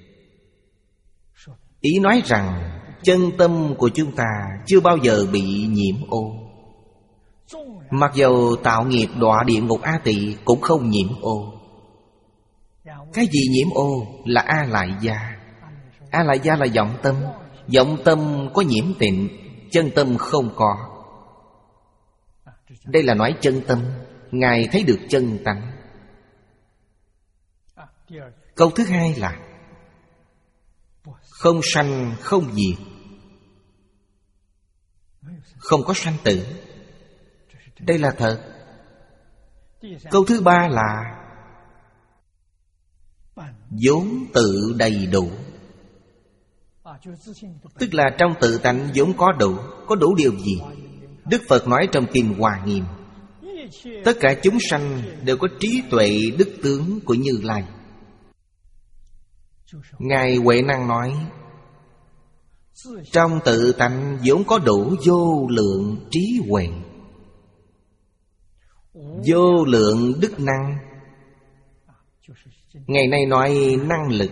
S1: Ý nói rằng chân tâm của chúng ta chưa bao giờ bị nhiễm ô. Mặc dầu tạo nghiệp đọa địa ngục A Tỳ cũng không nhiễm ô. Cái gì nhiễm ô? Là A Lại Gia. A Lại Gia là vọng tâm. Vọng tâm có nhiễm tịnh, chân tâm không có. Đây là nói chân tâm. Ngài thấy được chân tánh. Câu thứ hai là không sanh không diệt, không có sanh tử. Đây là thật. Câu thứ ba là vốn tự đầy đủ. Tức là trong tự tánh vốn có đủ. Có đủ điều gì? Đức Phật nói trong kinh Hoa Nghiêm, tất cả chúng sanh đều có trí tuệ đức tướng của Như Lai. Ngài Huệ Năng nói, trong tự tánh vốn có đủ vô lượng trí huệ, vô lượng đức năng. Ngày nay nói năng lực.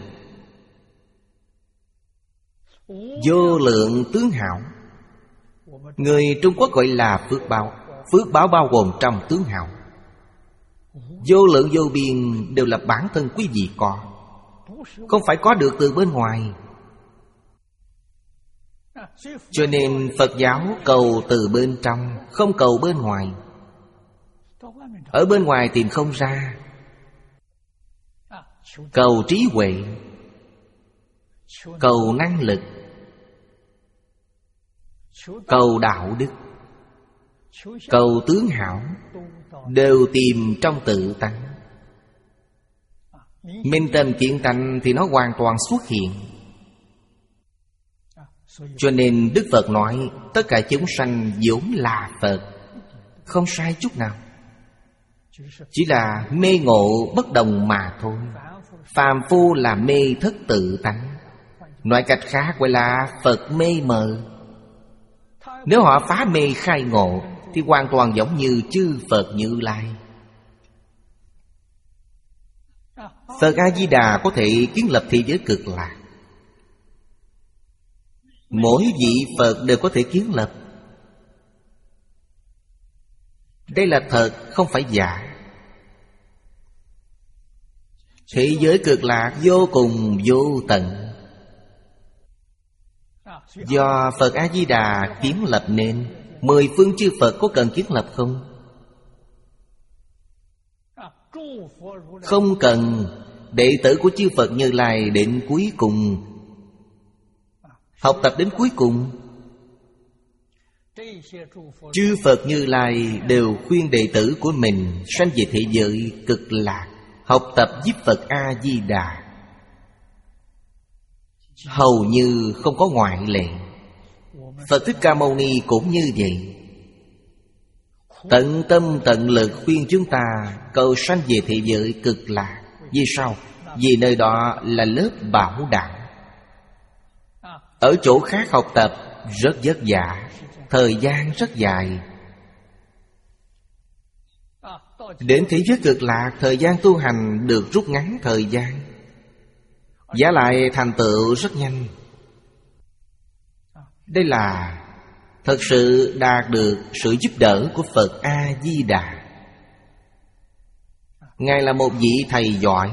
S1: Vô lượng tướng hảo. Người Trung Quốc gọi là phước báo. Phước báo bao gồm trong tướng hảo. Vô lượng vô biên đều là bản thân quý vị có, không phải có được từ bên ngoài. Cho nên Phật giáo cầu từ bên trong, không cầu bên ngoài. Ở bên ngoài tìm không ra. Cầu trí huệ, cầu năng lực, cầu đạo đức, cầu tướng hảo, đều tìm trong tự tánh. Minh tâm kiến tánh thì nó hoàn toàn xuất hiện. Cho nên Đức Phật nói tất cả chúng sanh vốn là Phật, không sai chút nào. Chỉ là mê ngộ bất đồng mà thôi. Phàm phu là mê thất tự tánh, nói cách khác gọi là Phật mê mờ. Nếu họ phá mê khai ngộ thì hoàn toàn giống như chư Phật Như Lai. Phật A-di-đà có thể kiến lập thế giới cực lạc. Mỗi vị Phật đều có thể kiến lập. Đây là thật, không phải giả. Thế giới cực lạc vô cùng vô tận, do Phật A-di-đà kiến lập nên. Mười phương chư Phật có cần kiến lập không? Không cần. Đệ tử của chư Phật Như Lai đến cuối cùng, học tập đến cuối cùng. Chư Phật Như Lai đều khuyên đệ tử của mình sanh về thế giới cực lạc, học tập giúp Phật A-di-đà. Hầu như không có ngoại lệ. Phật Thích Ca Mâu Ni cũng như vậy, tận tâm tận lực khuyên chúng ta cầu sanh về thế giới cực lạc. Vì sao? Vì nơi đó là lớp bảo đảm. Ở chỗ khác học tập rất vất vả, thời gian rất dài. Đến thế giới cực lạc, thời gian tu hành được rút ngắn thời gian, giá lại thành tựu rất nhanh. Đây là thật sự đạt được sự giúp đỡ của Phật A-di-đà. Ngài là một vị thầy giỏi.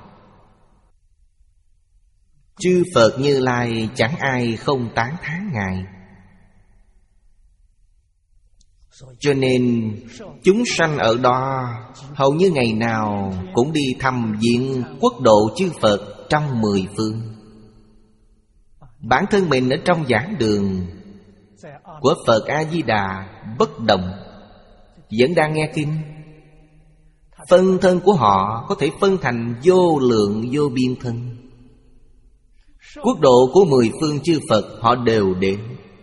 S1: Chư Phật Như Lai chẳng ai không tán thán Ngài. Cho nên chúng sanh ở đó hầu như ngày nào cũng đi thăm viếng quốc độ chư Phật trong mười phương. Bản thân mình ở trong giảng đường của Phật A-di-đà bất động, vẫn đang nghe kinh. Phân thân của họ có thể phân thành vô lượng vô biên thân. Quốc độ của mười phương chư Phật họ đều đến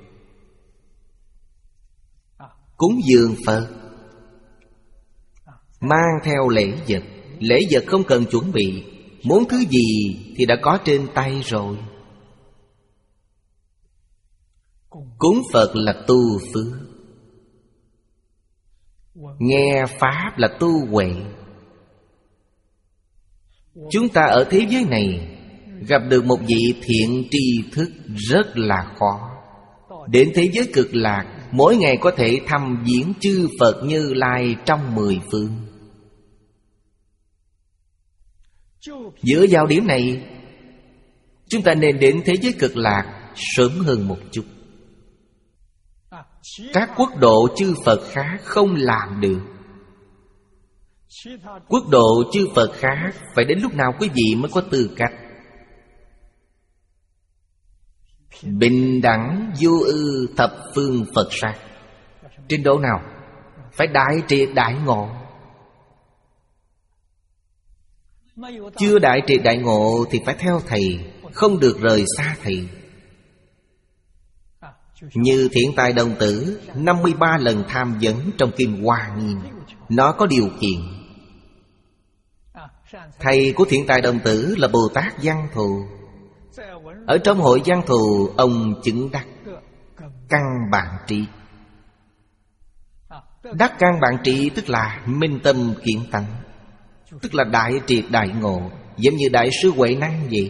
S1: cúng dường Phật, mang theo lễ vật. Lễ vật không cần chuẩn bị, muốn thứ gì thì đã có trên tay rồi. Cúng Phật là tu phước, nghe Pháp là tu huệ. Chúng ta ở thế giới này gặp được một vị thiện tri thức rất là khó. Đến thế giới cực lạc, mỗi ngày có thể thăm viếng chư Phật Như Lai trong mười phương. Giữa giao điểm này, chúng ta nên đến thế giới cực lạc sớm hơn một chút. Các quốc độ chư Phật khác không làm được. Quốc độ chư Phật khác phải đến lúc nào quý vị mới có tư cách? Bình đẳng vô ư thập phương Phật sát. Trình độ nào? Phải đại triệt đại ngộ. Chưa đại triệt đại ngộ thì phải theo thầy, không được rời xa thầy. Như Thiện Tài Đồng Tử năm mươi ba lần tham vấn trong Kinh Hoa Nghiêm, nó có điều kiện. Thầy của Thiện Tài Đồng Tử là Bồ Tát Văn Thù. Ở trong hội Văn Thù, ông chứng đắc căn bản trị. Đắc căn bản trị tức là minh tâm kiến tánh, tức là đại triệt đại ngộ, giống như Đại sư Huệ Năng vậy.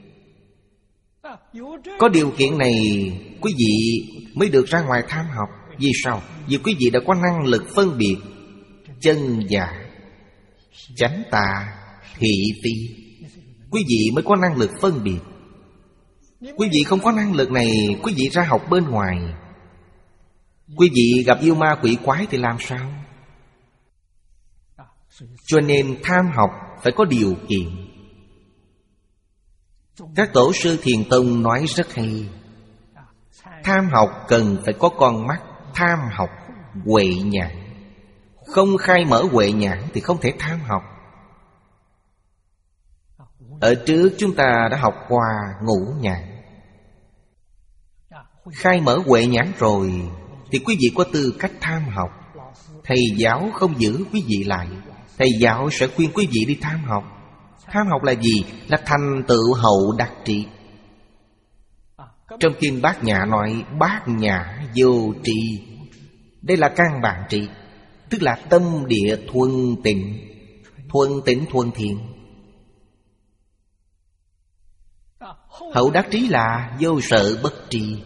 S1: Có điều kiện này, quý vị mới được ra ngoài tham học. Vì sao? Vì quý vị đã có năng lực phân biệt chân giả, chánh tà, thị phi. Quý vị mới có năng lực phân biệt. Quý vị không có năng lực này, quý vị ra học bên ngoài, quý vị gặp yêu ma quỷ quái thì làm sao? Cho nên tham học phải có điều kiện. Các tổ sư Thiền Tông nói rất hay. Tham học cần phải có con mắt tham học, huệ nhãn. Không khai mở huệ nhãn thì không thể tham học. Ở trước chúng ta đã học qua ngũ nhãn. Khai mở huệ nhãn rồi thì quý vị có tư cách tham học. Thầy giáo không giữ quý vị lại, thầy giáo sẽ khuyên quý vị đi tham học. Tham học là gì? Là thành tựu hậu đắc trí. Trong kinh Bát Nhã nói bát nhã vô trì. Đây là căn bản trí, tức là tâm địa thuần tịnh. Thuần tịnh thuần thiện. Hậu đắc trí là vô sợ bất tri.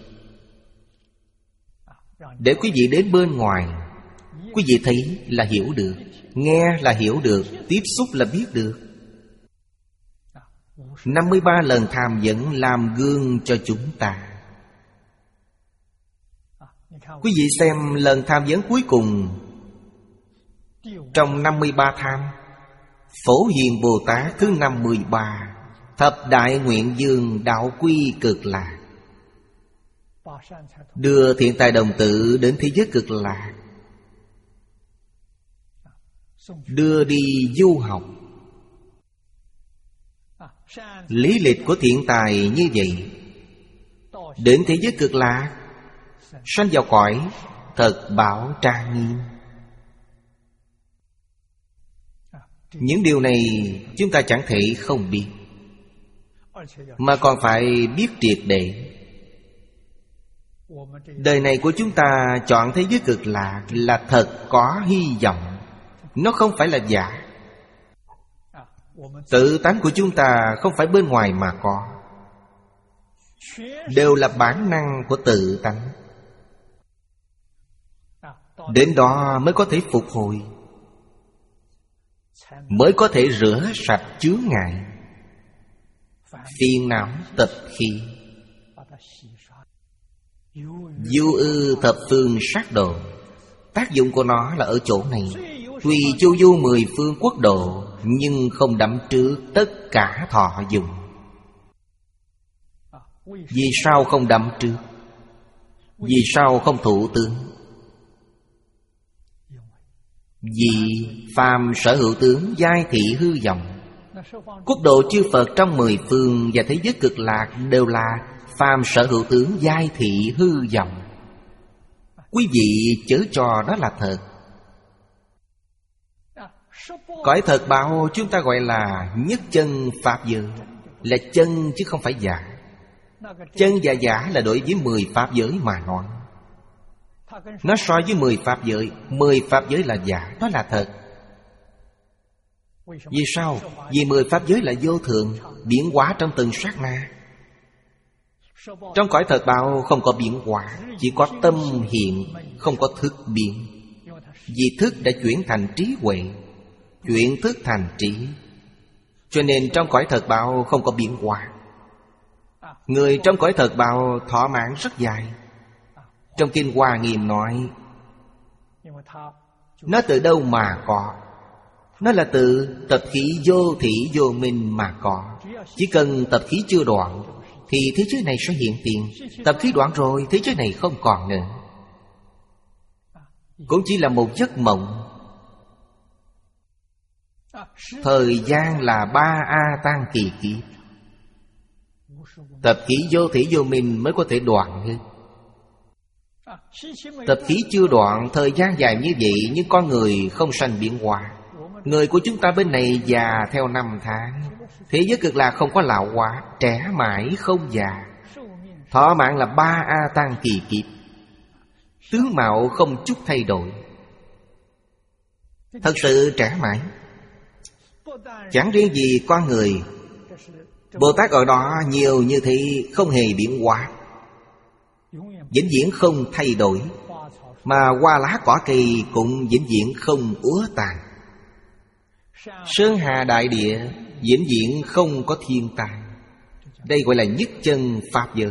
S1: Để quý vị đến bên ngoài, quý vị thấy là hiểu được, nghe là hiểu được, tiếp xúc là biết được. năm mươi ba lần tham vấn làm gương cho chúng ta. Quý vị xem lần tham vấn cuối cùng trong năm mươi ba tham. Phổ Hiền Bồ Tát thứ năm mươi ba, thập đại nguyện dương đạo quy cực lạc, đưa thiện tài đồng tử đến thế giới cực lạc, đưa đi du học. Lý lịch của thiện tài như vậy, đến thế giới cực lạc, sanh vào cõi thật bảo trang nghiêm. Những điều này chúng ta chẳng thể không biết, mà còn phải biết triệt để. Đời này của chúng ta chọn thế giới cực lạc là thật có hy vọng. Nó không phải là giả. Tự tánh của chúng ta không phải bên ngoài mà có, đều là bản năng của tự tánh. Đến đó mới có thể phục hồi, mới có thể rửa sạch chướng ngại, phiền não tập khí. Du ư thập phương sát độ, tác dụng của nó là ở chỗ này. Tùy chu du mười phương quốc độ, nhưng không đắm trước tất cả thọ dụng. Vì sao không đắm trước? Vì sao không thủ tướng? Vì phàm sở hữu tướng giai thị hư vọng. Quốc độ chư Phật trong mười phương và thế giới cực lạc đều là phàm sở hữu tướng giai thị hư vọng. Quý vị chớ cho đó là thật. Cõi thật báo chúng ta gọi là nhất chân pháp giới, là chân chứ không phải giả. Chân và giả là đối với mười pháp giới mà nói. Nó so với mười pháp giới, mười pháp giới là giả, đó là thật. Vì sao? Vì mười pháp giới là vô thường, biến hóa trong từng sát na. Trong cõi thật báo không có biến hóa, chỉ có tâm hiện, không có thức biến. Vì thức đã chuyển thành trí huệ, chuyển thức thành trí, cho nên trong cõi thật báo không có biến hóa. Người trong cõi thật báo thọ mạng rất dài. Trong kinh Hoa Nghiêm nói, nó từ đâu mà có? Nó là từ tập khí vô thỉ vô minh mà có. Chỉ cần tập khí chưa đoạn thì thế giới này sẽ hiện tiền. Tập khí đoạn rồi, thế giới này không còn nữa. Cũng chỉ là một giấc mộng. Thời gian là ba A Tăng kỳ kiếp. Tập khí vô thỉ vô minh mới có thể đoạn hết. Tập khí chưa đoạn, thời gian dài như vậy, nhưng con người không sanh biến hóa. Người của chúng ta bên này già theo năm tháng. Thế giới cực lạc không có lão hóa, trẻ mãi không già. Thọ mạng là ba A Tăng kỳ kiếp. Tướng mạo không chút thay đổi, thật sự trẻ mãi. Chẳng riêng gì con người, Bồ Tát ở đó nhiều như thế, không hề biến hóa, vĩnh viễn không thay đổi. Mà hoa lá cỏ cây cũng vĩnh viễn không úa tàn. Sơn hà đại địa vĩnh viễn không có thiên tai. Đây gọi là nhất chân Pháp giới.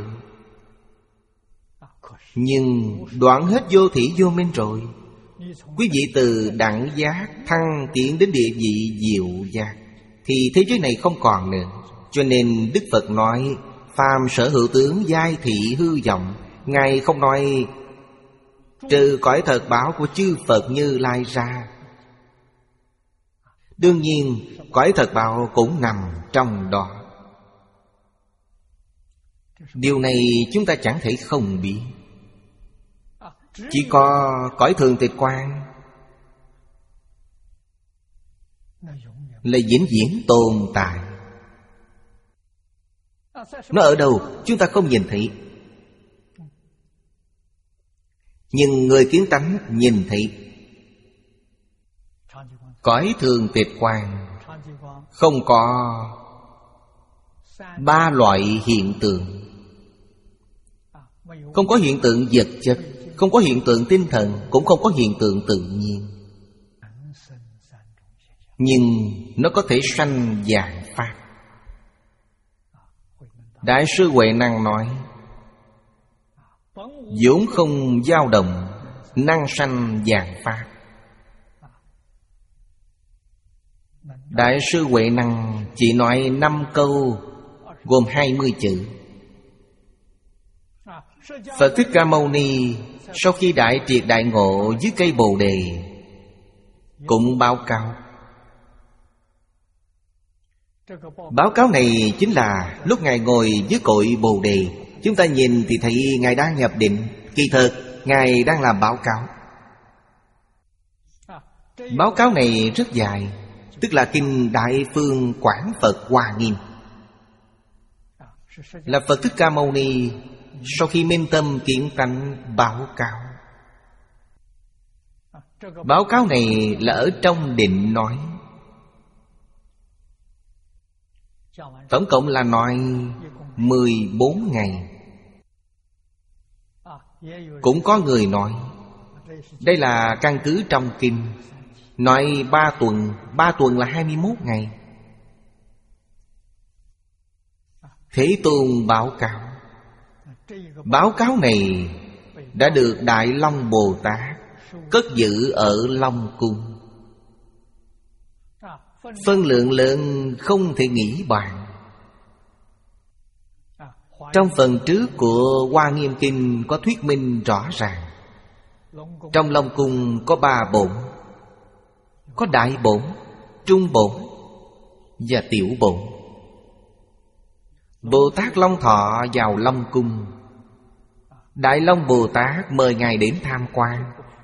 S1: Nhưng đoạn hết vô thỉ vô minh rồi, quý vị từ đẳng giác thăng tiến đến địa vị diệu giác, thì thế giới này không còn nữa. Cho nên Đức Phật nói phàm sở hữu tướng giai thị hư vọng. Ngài không nói trừ cõi thật báo của chư Phật Như Lai ra. Đương nhiên cõi thật báo cũng nằm trong đó. Điều này chúng ta chẳng thể không biết. Chỉ có cõi thường tịch quan là vĩnh viễn tồn tại. Nó ở đâu chúng ta không nhìn thấy, nhưng người kiến tánh nhìn thấy. Cõi thường tịch quan không có ba loại hiện tượng. Không có hiện tượng vật chất, không có hiện tượng tinh thần, cũng không có hiện tượng tự nhiên. Nhưng nó có thể sanh vạn pháp. Đại sư Huệ Năng nói vốn không dao động, năng sanh vạn pháp. Đại sư Huệ Năng chỉ nói năm câu, gồm hai mươi chữ. Phật Thích Ca Mâu Ni sau khi đại triệt đại ngộ dưới cây Bồ Đề cũng báo cáo. Báo cáo này chính là lúc Ngài ngồi dưới cội Bồ Đề, chúng ta nhìn thì thấy Ngài đang nhập định, kỳ thực Ngài đang làm báo cáo. Báo cáo này rất dài, tức là kinh Đại Phương Quảng Phật Hoa Nghiêm. Là Phật Thích Ca Mâu Ni sau khi minh tâm kiến tánh báo cáo. Báo cáo này là ở trong định nói. Tổng cộng là nói mười bốn ngày. Cũng có người nói đây là căn cứ trong kinh, nói ba tuần. Ba tuần là hai mươi mốt ngày. Thế Tôn báo cáo. Báo cáo này đã được Đại Long Bồ Tát cất giữ ở Long Cung. Phân lượng lớn không thể nghĩ bàn. Trong phần trước của Hoa Nghiêm Kinh có thuyết minh rõ ràng. Trong Long Cung có ba bổn. Có đại bổn, trung bổn và tiểu bổn. Bồ Tát Long Thọ vào Long Cung, Đại Long Bồ Tát mời Ngài đến tham quan.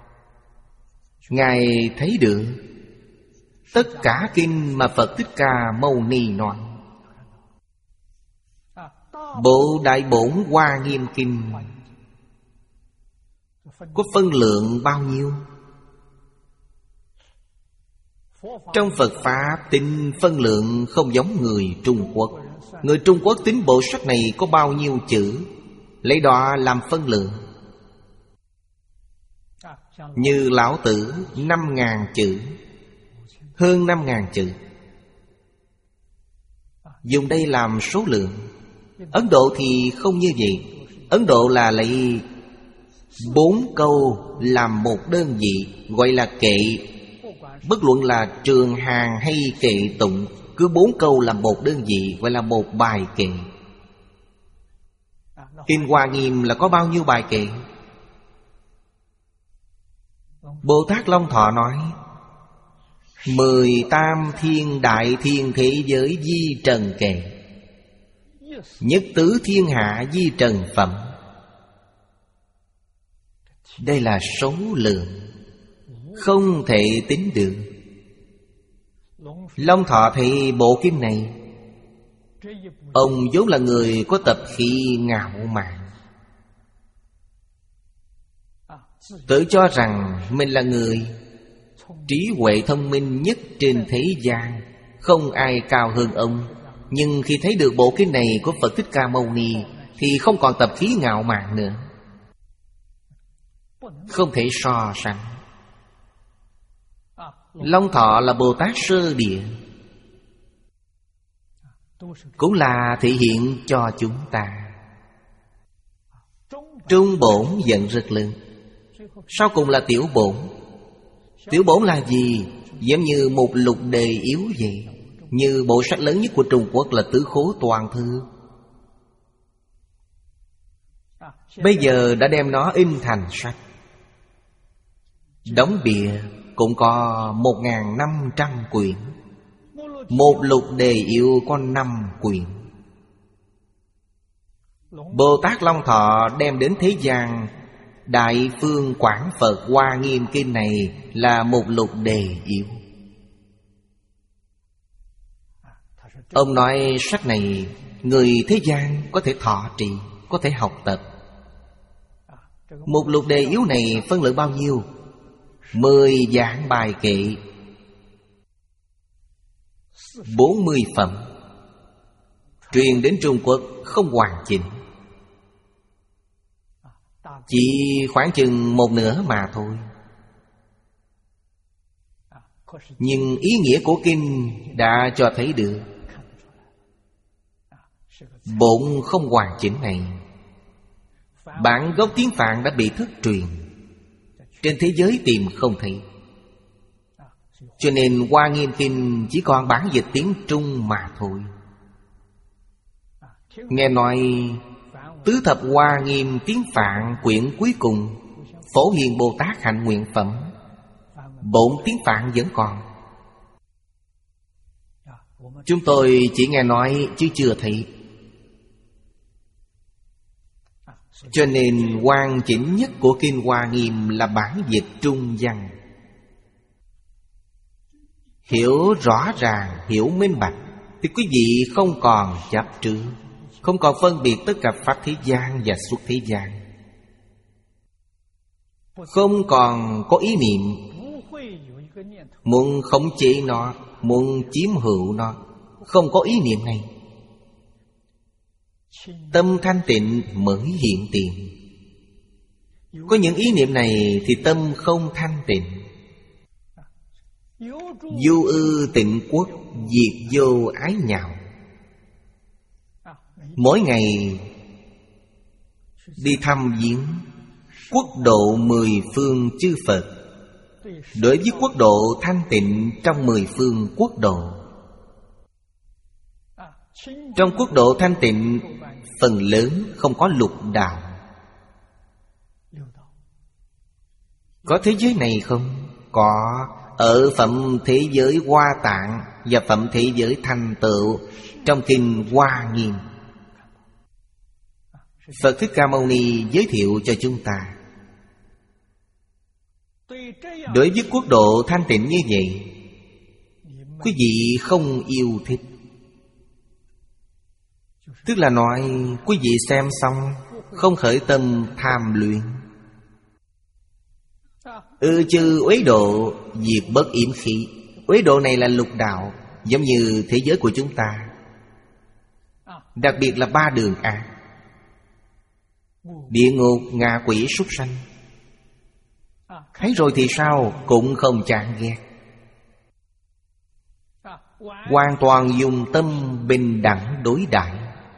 S1: Ngài thấy được tất cả kinh mà Phật Thích Ca Mâu Ni nói. Bộ Đại Bổn Hoa Nghiêm Kinh có phân lượng bao nhiêu? Trong Phật Pháp tính phân lượng không giống người Trung Quốc. Người Trung Quốc tính bộ sách này có bao nhiêu chữ, lấy đó làm phân lượng. Như Lão Tử năm ngàn chữ, hơn năm ngàn chữ, dùng đây làm số lượng. Ấn Độ thì không như vậy. Ấn Độ là lấy bốn câu làm một đơn vị, gọi là kệ. Bất luận là trường hàng hay kệ tụng, cứ bốn câu làm một đơn vị, gọi là một bài kệ. Kinh Hoa Nghiêm là có bao nhiêu bài kệ? Bồ Tát Long Thọ nói mười tam thiên đại thiên thế giới di trần kệ, nhất tứ thiên hạ di trần phẩm. Đây là số lượng không thể tính được. Long Thọ thì bộ kinh này, ông vốn là người có tập khí ngạo mạn, tự cho rằng mình là người trí huệ thông minh nhất trên thế gian, không ai cao hơn ông. Nhưng khi thấy được bộ kinh này của Phật Thích Ca Mâu Ni thì không còn tập khí ngạo mạn nữa. Không thể so sánh. Long Thọ là Bồ Tát sơ địa, cũng là thể hiện cho chúng ta. Trung bổn giận rất lớn, sau cùng là tiểu bổn. Tiểu bổn là gì? Giống như một lục đề yếu vậy. Như bộ sách lớn nhất của Trung Quốc là Tứ Khố Toàn Thư, bây giờ đã đem nó in thành sách. Đóng bìa cũng có một nghìn năm trăm quyển. Một lục đề yếu có năm quyển. Bồ Tát Long Thọ đem đến thế gian Đại Phương Quảng Phật Hoa Nghiêm Kinh này là một lục đề yếu. Ông nói sách này người thế gian có thể thọ trì, có thể học tập. Một lục đề yếu này phân lượng bao nhiêu? Mười giảng bài kệ, bốn mươi phẩm, truyền đến Trung Quốc không hoàn chỉnh, chỉ khoảng chừng một nửa mà thôi. Nhưng ý nghĩa của kinh đã cho thấy được bổn không hoàn chỉnh này. Bản gốc tiếng Phạn đã bị thất truyền, trên thế giới tìm không thấy. Cho nên Hoa Nghiêm Kinh chỉ còn bản dịch tiếng Trung mà thôi. Nghe nói Tứ Thập Hoa Nghiêm tiếng Phạn quyển cuối cùng, Phổ Hiền Bồ Tát hạnh nguyện phẩm, bổn tiếng Phạn vẫn còn. Chúng tôi chỉ nghe nói chứ chưa thấy. Cho nên hoàn chỉnh nhất của Kinh Hoa Nghiêm là bản dịch Trung văn. Hiểu rõ ràng, hiểu minh bạch, thì quý vị không còn chấp trước, không còn phân biệt tất cả pháp thế gian và xuất thế gian, không còn có ý niệm muốn khống chế nó, muốn chiếm hữu nó. Không có ý niệm này, tâm thanh tịnh mới hiện tiền. Có những ý niệm này thì tâm không thanh tịnh. Du ư tịnh quốc, diệt vô ái nhạo. Mỗi ngày đi thăm viếng quốc độ mười phương chư Phật, đối với quốc độ thanh tịnh trong mười phương quốc độ. Trong quốc độ thanh tịnh, phần lớn không có lục đạo. Có thế giới này không? Có. Ở phẩm thế giới Hoa Tạng và phẩm thế giới Thành Tựu trong Kinh Hoa Nghiêm, Phật Thích Ca Mâu Ni giới thiệu cho chúng ta. Đối với quốc độ thanh tịnh như vậy, quý vị không yêu thích. Tức là nói quý vị xem xong không khởi tâm tham luyện. Ư chư uế độ, diệt bất yểm khí. Uế độ này là lục đạo, giống như thế giới của chúng ta. Đặc biệt là ba đường ác: địa ngục, ngạ quỷ, súc sanh. Thấy rồi thì sao? Cũng không chán ghét. Hoàn toàn dùng tâm bình đẳng đối đãi.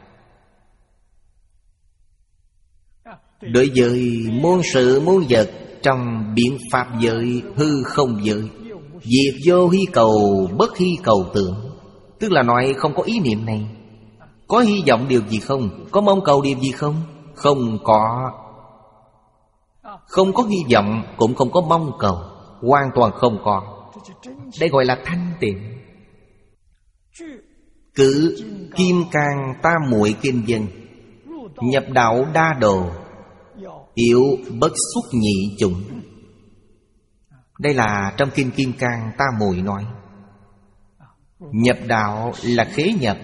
S1: Đối với muôn sự muôn vật trong biện pháp giới, hư không giới, diệt vô hy cầu, bất hy cầu tưởng. Tức là nói không có ý niệm này. Có hy vọng điều gì không? Có mong cầu điều gì không? Không có. Không có hy vọng, cũng không có mong cầu, hoàn toàn không có. Đây gọi là thanh tịnh. Cứ Kim Cang Tam Muội Kinh Dân, nhập đạo đa đồ, yếu bất xuất nhị chủng. Đây là trong Kinh Kim Cang Tam Muội nói. Nhập đạo là khế nhập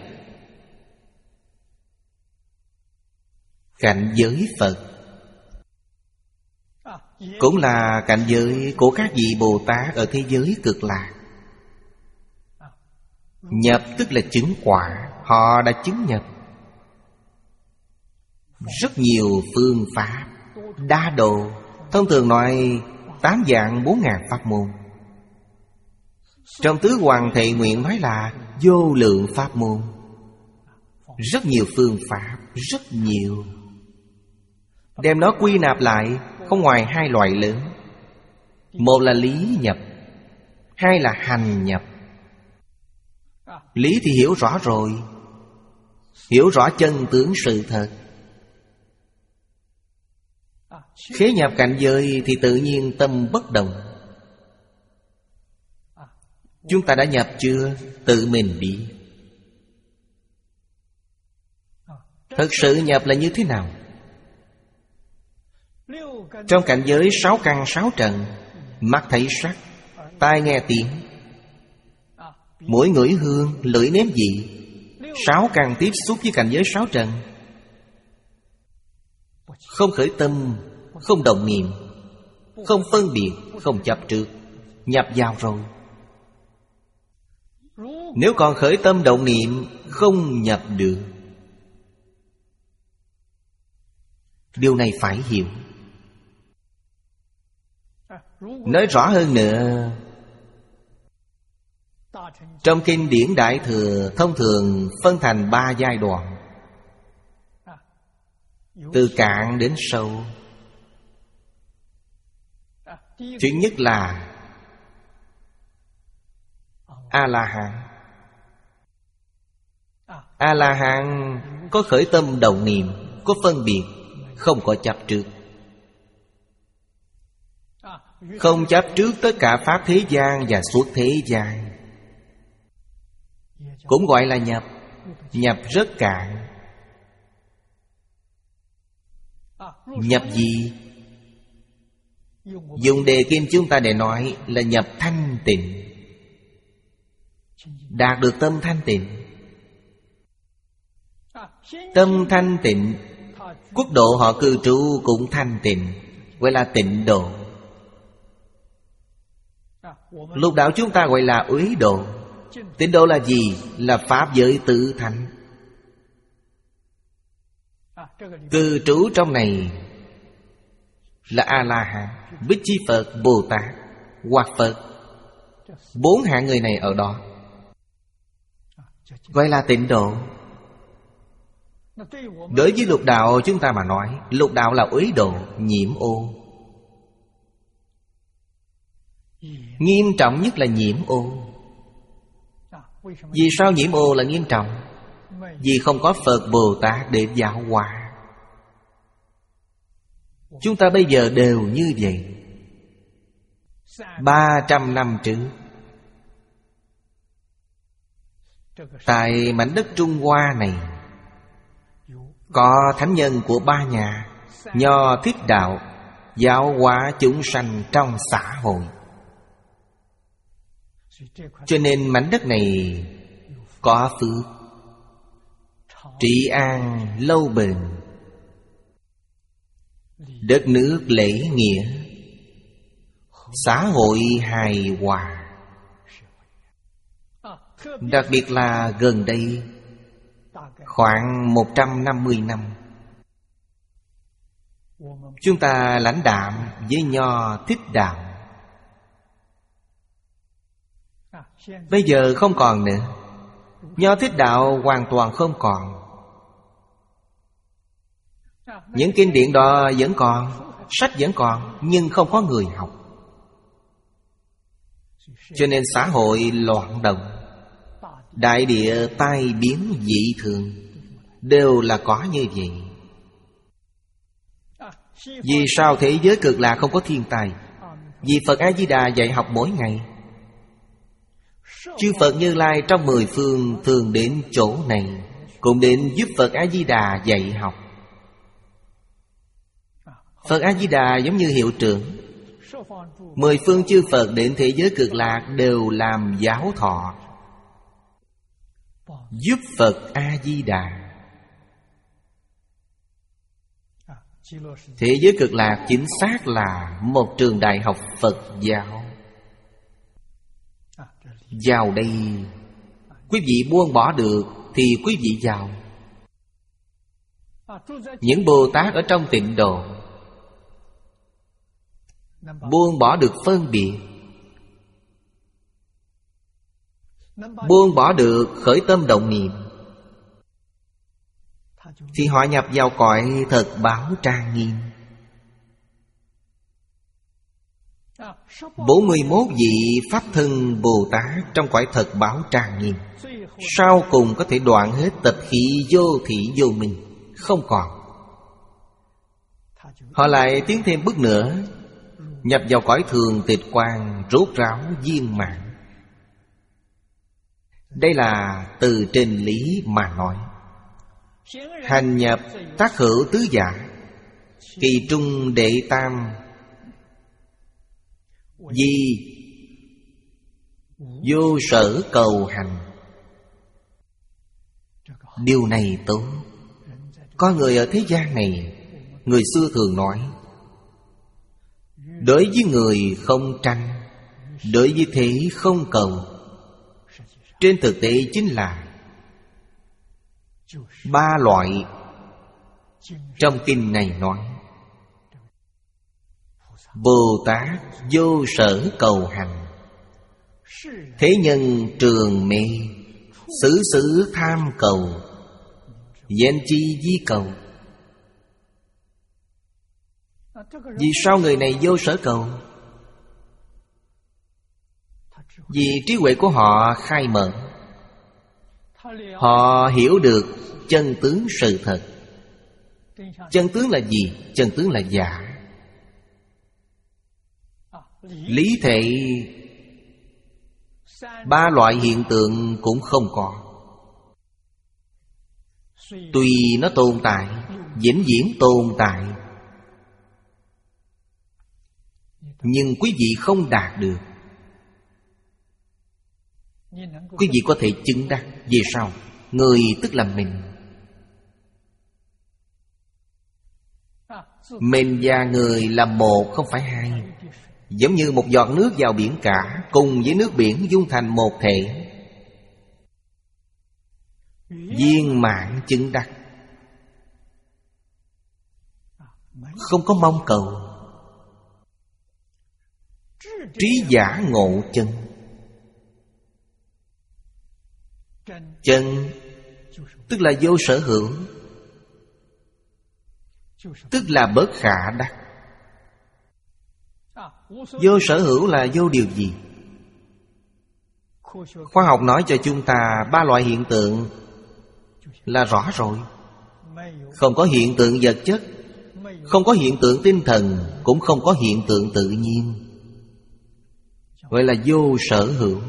S1: cảnh giới Phật, cũng là cảnh giới của các vị Bồ Tát ở thế giới Cực Lạc. Nhập tức là chứng quả, họ đã chứng nhập. Rất nhiều phương pháp đa độ, thông thường nói tám vạn bốn ngàn pháp môn. Trong Tứ Hoàng Thệ Nguyện nói là vô lượng pháp môn. Rất nhiều phương pháp, rất nhiều. Đem nó quy nạp lại không ngoài hai loại lớn. Một là lý nhập, hai là hành nhập. Lý thì hiểu rõ rồi, hiểu rõ chân tướng sự thật. Khế nhập cảnh giới thì tự nhiên tâm bất động. Chúng ta đã nhập chưa? Tự mình biết. Thật sự nhập là như thế nào? Trong cảnh giới sáu căn sáu trần, mắt thấy sắc, tai nghe tiếng, mũi ngửi hương, lưỡi nếm vị. Sáu căn tiếp xúc với cảnh giới sáu trần, không khởi tâm, không động niệm, không phân biệt, không chấp trước, nhập vào rồi. Nếu còn khởi tâm động niệm, không nhập được. Điều này phải hiểu. Nói rõ hơn nữa, trong kinh điển Đại Thừa thông thường phân thành ba giai đoạn, từ cạn đến sâu. Thứ nhất là A-la-hán. A-la-hán có khởi tâm động niệm, có phân biệt, không có chấp trước. Không chấp trước tất cả pháp thế gian và suốt thế gian, cũng gọi là nhập. Nhập rất cạn. Nhập gì? Dùng đề kim chúng ta để nói là nhập thanh tịnh. Đạt được tâm thanh tịnh. Tâm thanh tịnh, quốc độ họ cư trú cũng thanh tịnh, gọi là tịnh độ. Lục đạo chúng ta gọi là uế độ. Tịnh độ là gì? Là pháp giới tự thành. Cư trú trong này là A-la-hán, Bích Chi Phật, Bồ Tát hoặc Phật. Bốn hạng người này ở đó, gọi là tịnh độ. Đối với lục đạo chúng ta mà nói, lục đạo là uế độ, nhiễm ô. Nghiêm trọng nhất là nhiễm ô. Vì sao nhiễm ô là nghiêm trọng? Vì không có Phật Bồ Tát để giáo hóa. Chúng ta bây giờ đều như vậy. Ba trăm năm trước, tại mảnh đất Trung Hoa này, có thánh nhân của ba nhà Nho Thích Đạo giáo hóa chúng sanh trong xã hội. Cho nên mảnh đất này có phước, trị an lâu bền, đất nước lễ nghĩa, xã hội hài hòa. Đặc biệt là gần đây, khoảng một trăm năm mươi năm, chúng ta lãnh đạm với Nho Thích Đạo. Bây giờ không còn nữa. Nho Thích Đạo hoàn toàn không còn. Những kinh điển đó vẫn còn, sách vẫn còn, nhưng không có người học. Cho nên xã hội loạn động, đại địa tai biến dị thường, đều là có như vậy. Vì sao thế giới Cực Lạc không có thiên tai? Vì Phật A-di-đà dạy học mỗi ngày. Chư Phật Như Lai trong mười phương thường đến chỗ này, cũng đến giúp Phật A-di-đà dạy học. Phật A-di-đà giống như hiệu trưởng. Mười phương chư Phật đến thế giới Cực Lạc đều làm giáo thọ, giúp Phật A-di-đà. Thế giới Cực Lạc chính xác là một trường đại học Phật giáo. Vào đây, quý vị buông bỏ được thì quý vị vào. Những Bồ Tát ở trong tịnh độ buông bỏ được phân biệt, buông bỏ được khởi tâm động niệm, thì họ nhập vào cõi thật báo trang nghiêm. Bốn mươi mốt vị Pháp Thân Bồ Tát trong cõi thật báo trang nghiêm, sau cùng có thể đoạn hết tập khí vô thị vô minh, không còn. Họ lại tiến thêm bước nữa, nhập vào cõi thường tịch quang, rốt ráo viên mãn. Đây là từ trên lý mà nói. Hành nhập tác hữu tứ giả, kỳ trung đệ tam, di vô sở cầu hành. Điều này tốt. Có người ở thế gian này, người xưa thường nói, đối với người không tranh, đối với thế không cầu. Trên thực tế chính là ba loại trong kinh này nói. Bồ Tát vô sở cầu hành, thế nhân trường mê, xứ xứ tham cầu, danh chi di cầu. Vì sao người này vô sở cầu? Vì trí huệ của họ khai mở, họ hiểu được chân tướng sự thật. Chân tướng là gì? Chân tướng là giả. Lý thể ba loại hiện tượng cũng không có. Tuy nó tồn tại, vĩnh viễn tồn tại, nhưng quý vị không đạt được. Quý vị có thể chứng đắc. Vì sao? Người tức là mình. Mình và người là một, không phải hai. Giống như một giọt nước vào biển cả, cùng với nước biển dung thành một thể. Viên mãn chứng đắc, không có mong cầu. Trí giả ngộ chân. Chân tức là vô sở hữu, tức là bất khả đắc. Vô sở hữu là vô điều gì? Khoa học nói cho chúng ta ba loại hiện tượng là rõ rồi. Không có hiện tượng vật chất, không có hiện tượng tinh thần, cũng không có hiện tượng tự nhiên, gọi là vô sở hữu.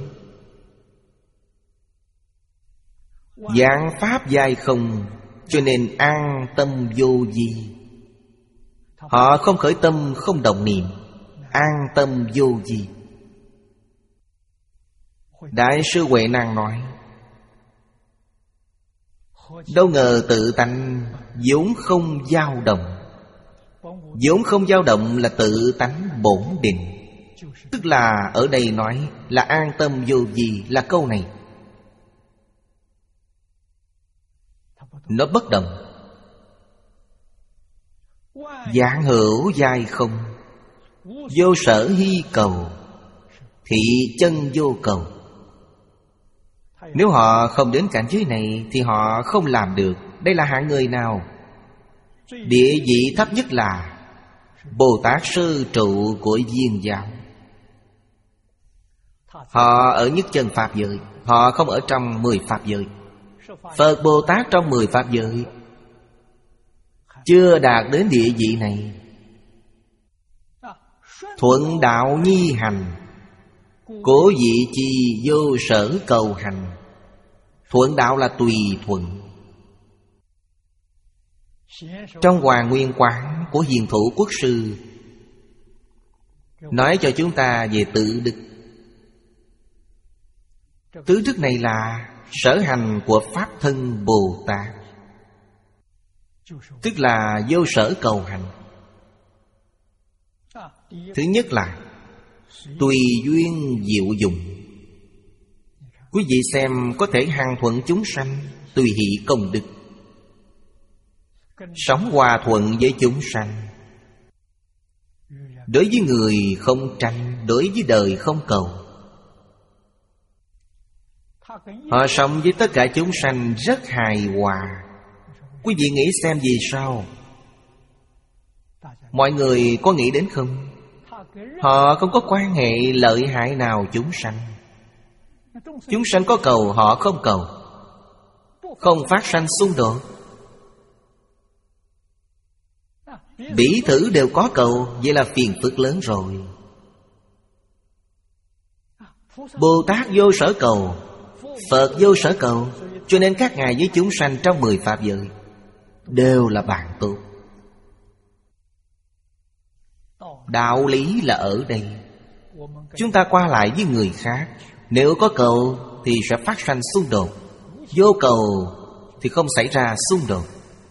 S1: Dạng pháp giai không, cho nên an tâm vô vi. Họ không khởi tâm, không động niệm, an tâm vô vi. Đại sư Huệ Năng nói, đâu ngờ tự tánh vốn không dao động. Vốn không dao động là tự tánh bổn định. Tức là ở đây nói là an tâm vô vi là câu này. Nó bất động. Dạng hữu giai không, vô sở hy cầu, thị chân vô cầu. Nếu họ không đến cảnh giới này thì họ không làm được. Đây là hạng người nào? Địa vị thấp nhất là Bồ Tát sư trụ của Viên giáo. Họ ở nhất chân Pháp giới, họ không ở trong mười Pháp giới. Phật Bồ Tát trong mười Pháp giới chưa đạt đến địa vị này. Thuận đạo nhi hành, cố vị chi vô sở cầu hành. Thuận đạo là tùy thuận. Trong Hoàng Nguyên Quán của Hiền Thủ Quốc Sư nói cho chúng ta về tự đức. Tứ đức này là sở hành của Pháp Thân Bồ Tát, tức là vô sở cầu hành. Thứ nhất là tùy duyên diệu dụng. Quý vị xem có thể hằng thuận chúng sanh, tùy hỷ công đức, sống hòa thuận với chúng sanh. Đối với người không tranh, đối với đời không cầu. Họ sống với tất cả chúng sanh rất hài hòa. Quý vị nghĩ xem vì sao? Mọi người có nghĩ đến không? Họ không có quan hệ lợi hại nào chúng sanh. Chúng sanh có cầu, họ không cầu, không phát sanh xung đột. Bỉ thử đều có cầu, vậy là phiền phức lớn rồi. Bồ Tát vô sở cầu, Phật vô sở cầu. Cho nên các ngài với chúng sanh trong mười pháp giới đều là bạn tốt. Đạo lý là ở đây. Chúng ta qua lại với người khác, nếu có cầu thì sẽ phát sanh xung đột, vô cầu thì không xảy ra xung đột.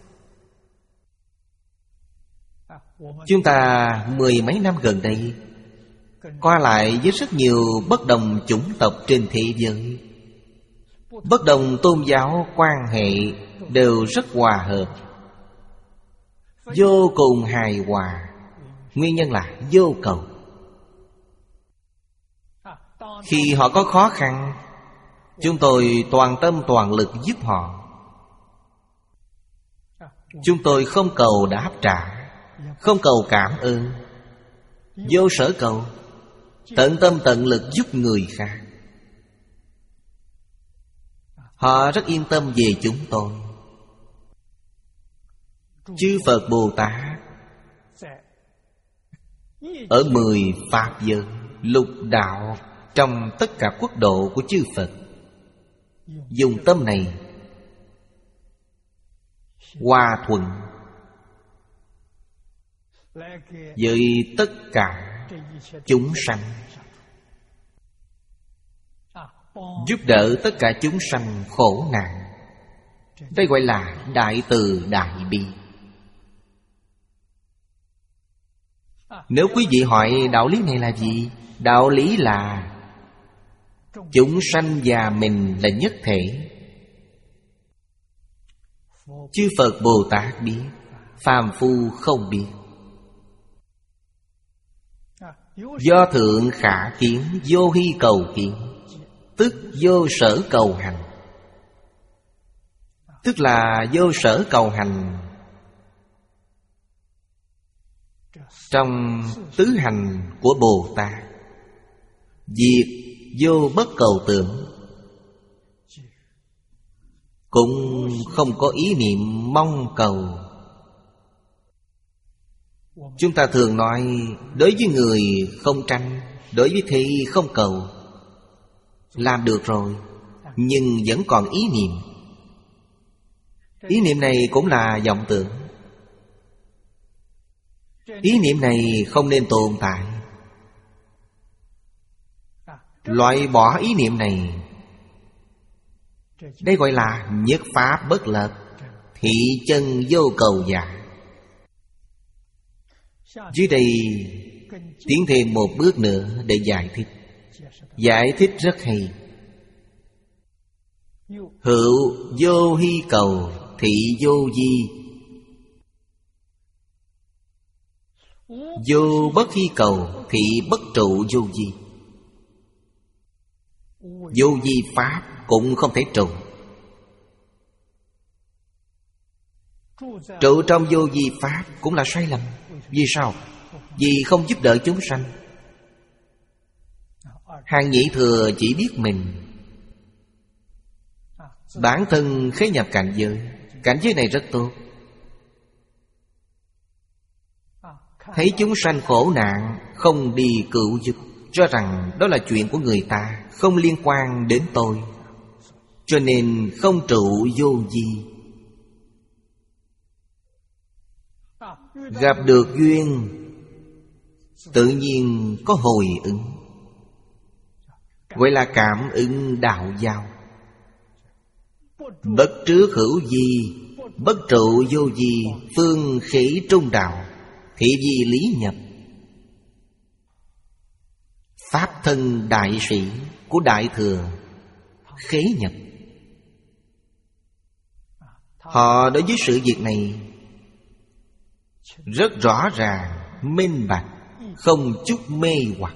S1: Chúng ta mười mấy năm gần đây qua lại với rất nhiều bất đồng chủng tộc trên thế giới, bất đồng tôn giáo, quan hệ đều rất hòa hợp, vô cùng hài hòa. Nguyên nhân là vô cầu. Khi họ có khó khăn, chúng tôi toàn tâm toàn lực giúp họ. Chúng tôi không cầu đáp trả, không cầu cảm ơn, vô sở cầu, tận tâm tận lực giúp người khác. Họ rất yên tâm về chúng tôi. Chư Phật Bồ Tát ở mười pháp giới, lục đạo, trong tất cả quốc độ của chư Phật, dùng tâm này hòa thuận với tất cả chúng sanh, giúp đỡ tất cả chúng sanh khổ nạn. Đây gọi là đại từ đại bi. Nếu quý vị hỏi đạo lý này là gì? Đạo lý là chúng sanh và mình là nhất thể. Chư Phật Bồ Tát biết, phàm phu không biết. Do thượng khả kiến, vô hy cầu kiến, tức vô sở cầu hành. Tức là vô sở cầu hành. Trong tứ hành của Bồ Tát, việc vô bất cầu tưởng, cũng không có ý niệm mong cầu. Chúng ta thường nói, đối với người không tranh, đối với thi không cầu. Làm được rồi, nhưng vẫn còn ý niệm. Ý niệm này cũng là vọng tưởng. Ý niệm này không nên tồn tại. Loại bỏ ý niệm này, đây gọi là nhất pháp bất lập, thị chân vô cầu giả. Dưới đây tiến thêm một bước nữa để giải thích. Giải thích rất hay. Hữu vô hy cầu, thị vô di. Vô bất hy cầu, thị bất trụ vô di. Vô di pháp cũng không thể trụ. Trụ trong vô di pháp cũng là sai lầm. Vì sao? Vì không giúp đỡ chúng sanh. Hàng nhị thừa chỉ biết mình, bản thân khế nhập cảnh giới. Cảnh giới này rất tốt. Thấy chúng sanh khổ nạn, không đi cứu giúp, cho rằng đó là chuyện của người ta, không liên quan đến tôi, cho nên không trụ vô di. Gặp được duyên, tự nhiên có hồi ứng, gọi là cảm ứng đạo giao. Bất trước hữu di, bất trụ vô di, phương khế trung đạo, thị di lý nhập. Pháp thân đại sĩ của Đại Thừa khế nhập. Họ đối với sự việc này rất rõ ràng, minh bạch, không chút mê hoặc.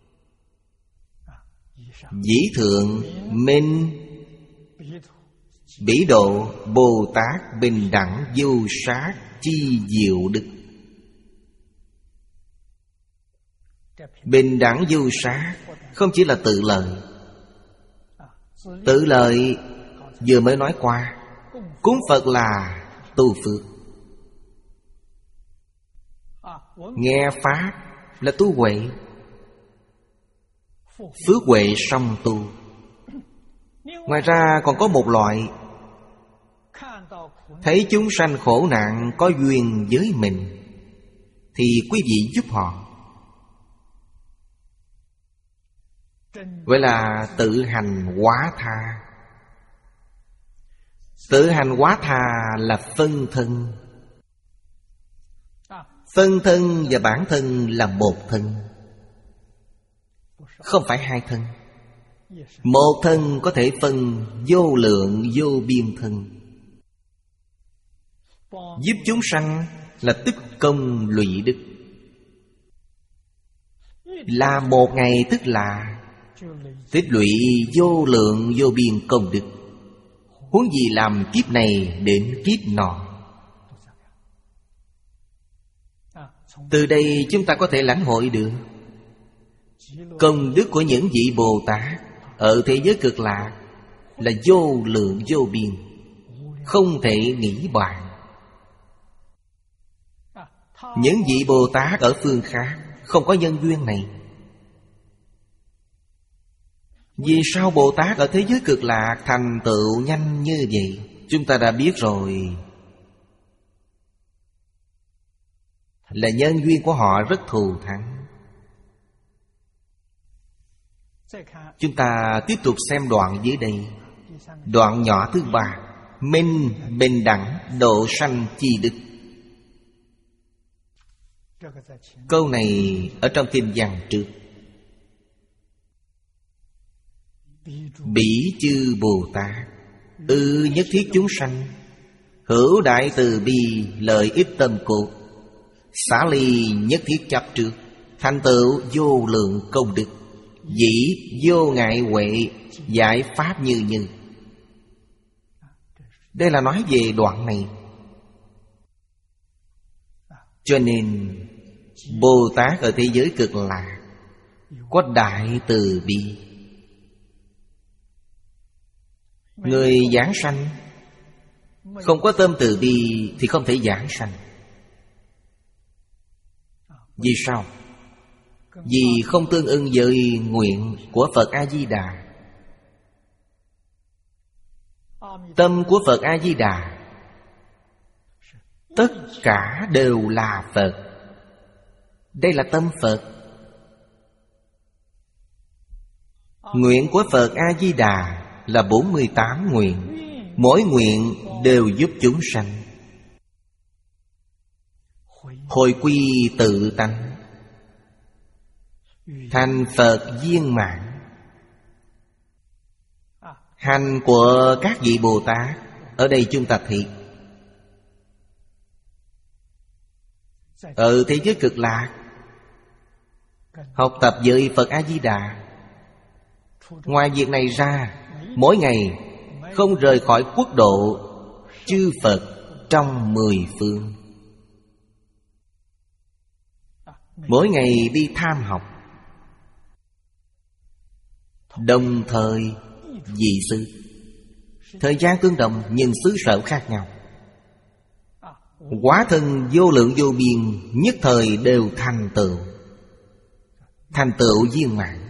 S1: Dĩ thượng minh Bỉ độ Bồ Tát bình đẳng vô sát chi diệu đức. Bình đẳng vô sát không chỉ là tự lợi. Tự lợi vừa mới nói qua, cúng Phật là tu phước, nghe Pháp là tu huệ. Phước huệ song tu. Ngoài ra còn có một loại, thấy chúng sanh khổ nạn có duyên với mình thì quý vị giúp họ. Vậy là tự hành hóa tha. Tự hành hóa tha là phân thân. Phân thân và bản thân là một thân, không phải hai thân. Một thân có thể phân vô lượng vô biên thân. Giúp chúng sanh là tích công lụy đức. Là một ngày tức là tích lũy vô lượng vô biên công đức. Huống gì làm kiếp này đến kiếp nọ. Từ đây chúng ta có thể lãnh hội được công đức của những vị Bồ Tát ở thế giới cực lạc là vô lượng vô biên, không thể nghĩ bàn. Những vị Bồ Tát ở phương khác không có nhân duyên này. Vì sao Bồ Tát ở thế giới cực lạc thành tựu nhanh như vậy? Chúng ta đã biết rồi. Là nhân duyên của họ rất thù thắng. Chúng ta tiếp tục xem đoạn dưới đây. Đoạn nhỏ thứ ba, minh bình đẳng độ sanh chi đức. Câu này ở trong kinh văn trước. Bỉ chư Bồ Tát ư nhất thiết chúng sanh, hữu đại từ bi lợi ích tâm cột, xả ly nhất thiết chấp trước, thành tựu vô lượng công đức, dĩ vô ngại huệ, giải pháp như như. Đây là nói về đoạn này. Cho nên Bồ Tát ở thế giới cực lạc có đại từ bi. Người giảng sanh không có tâm từ bi thì không thể giảng sanh. Vì sao? Vì không tương ưng với nguyện của Phật A-di-đà. Tâm của Phật A-di-đà tất cả đều là Phật. Đây là tâm Phật. Nguyện của Phật A-di-đà là bốn mươi tám nguyện. Mỗi nguyện đều giúp chúng sanh hồi quy tự tánh, thành Phật viên mãn. Hành của các vị Bồ Tát ở đây chúng ta thấy ở thế giới cực lạc học tập với Phật A-di-đà. Ngoài việc này ra, mỗi ngày không rời khỏi quốc độ chư Phật trong mười phương. Mỗi ngày đi tham học, đồng thời dị xứ. Thời gian tương đồng nhưng xứ sở khác nhau. Quả thân vô lượng vô biên, nhất thời đều thành tựu, thành tựu viên mãn.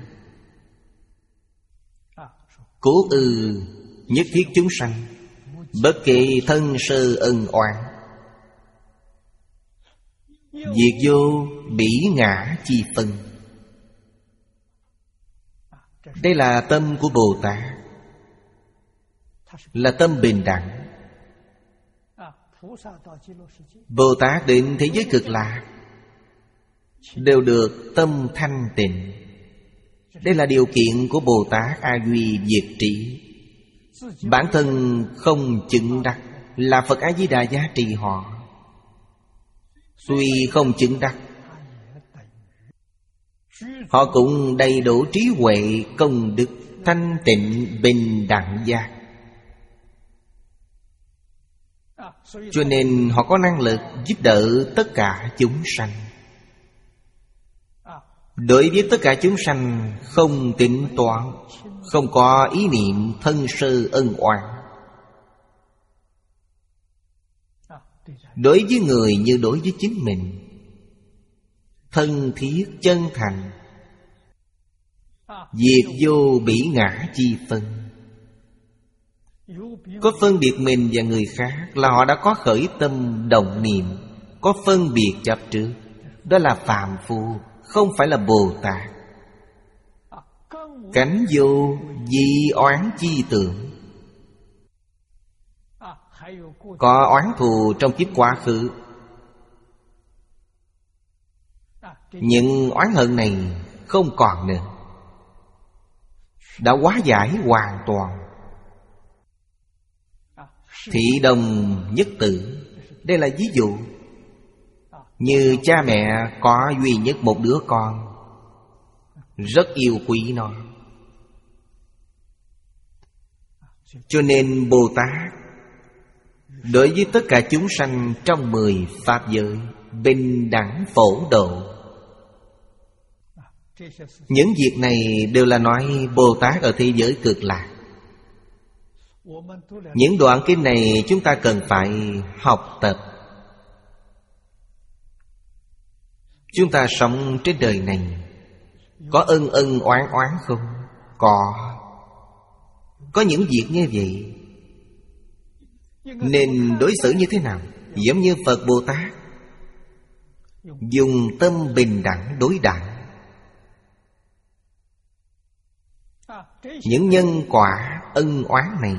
S1: Cố ư nhất thiết chúng sanh, bất kể thân sơ ân oán, diệt vô bỉ ngã chi phân. Đây là tâm của Bồ Tát, là tâm bình đẳng. Bồ Tát đến thế giới cực lạc đều được tâm thanh tịnh. Đây là điều kiện của Bồ Tát A Duy Diệt Trị. Bản thân không chứng đắc, là Phật A Di Đà giá trị họ. Tuy không chứng đắc, họ cũng đầy đủ trí huệ, công đức, thanh tịnh, bình đẳng giác. Cho nên họ có năng lực giúp đỡ tất cả chúng sanh. Đối với tất cả chúng sanh không tính toán, không có ý niệm thân sơ ân oán. Đối với người như đối với chính mình, thân thiết chân thành, diệt vô bỉ ngã chi phân. Có phân biệt mình và người khác là họ đã có khởi tâm động niệm, có phân biệt chấp trước. Đó là phàm phu, không phải là Bồ Tát. Cảnh vô di oán chi tưởng. Có oán thù trong kiếp quá khứ. Những oán hận này không còn nữa, đã hóa giải hoàn toàn. Thị đồng nhất tử. Đây là ví dụ. Như cha mẹ có duy nhất một đứa con, rất yêu quý nó. Cho nên Bồ Tát đối với tất cả chúng sanh trong mười pháp giới bình đẳng phổ độ. Những việc này đều là nói Bồ Tát ở thế giới Cực Lạc. Những đoạn kinh này chúng ta cần phải học tập. Chúng ta sống trên đời này có ân ân oán oán không? Có. Có những việc như vậy nên đối xử như thế nào? Giống như Phật Bồ Tát dùng tâm bình đẳng đối đãi. Những nhân quả ân oán này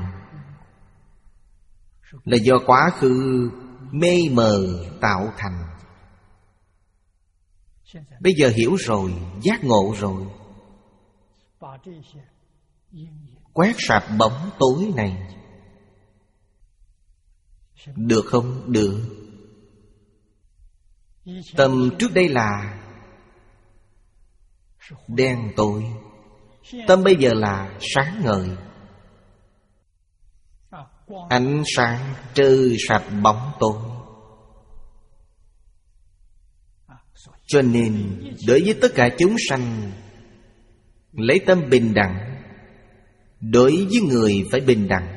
S1: là do quá khứ mê mờ tạo thành. Bây giờ hiểu rồi, giác ngộ rồi, quét sạch bóng tối này. Được không? Được. Tâm trước đây là đen tối, tâm bây giờ là sáng ngời. Ánh sáng trừ sạch bóng tối. Cho nên đối với tất cả chúng sanh lấy tâm bình đẳng. Đối với người phải bình đẳng.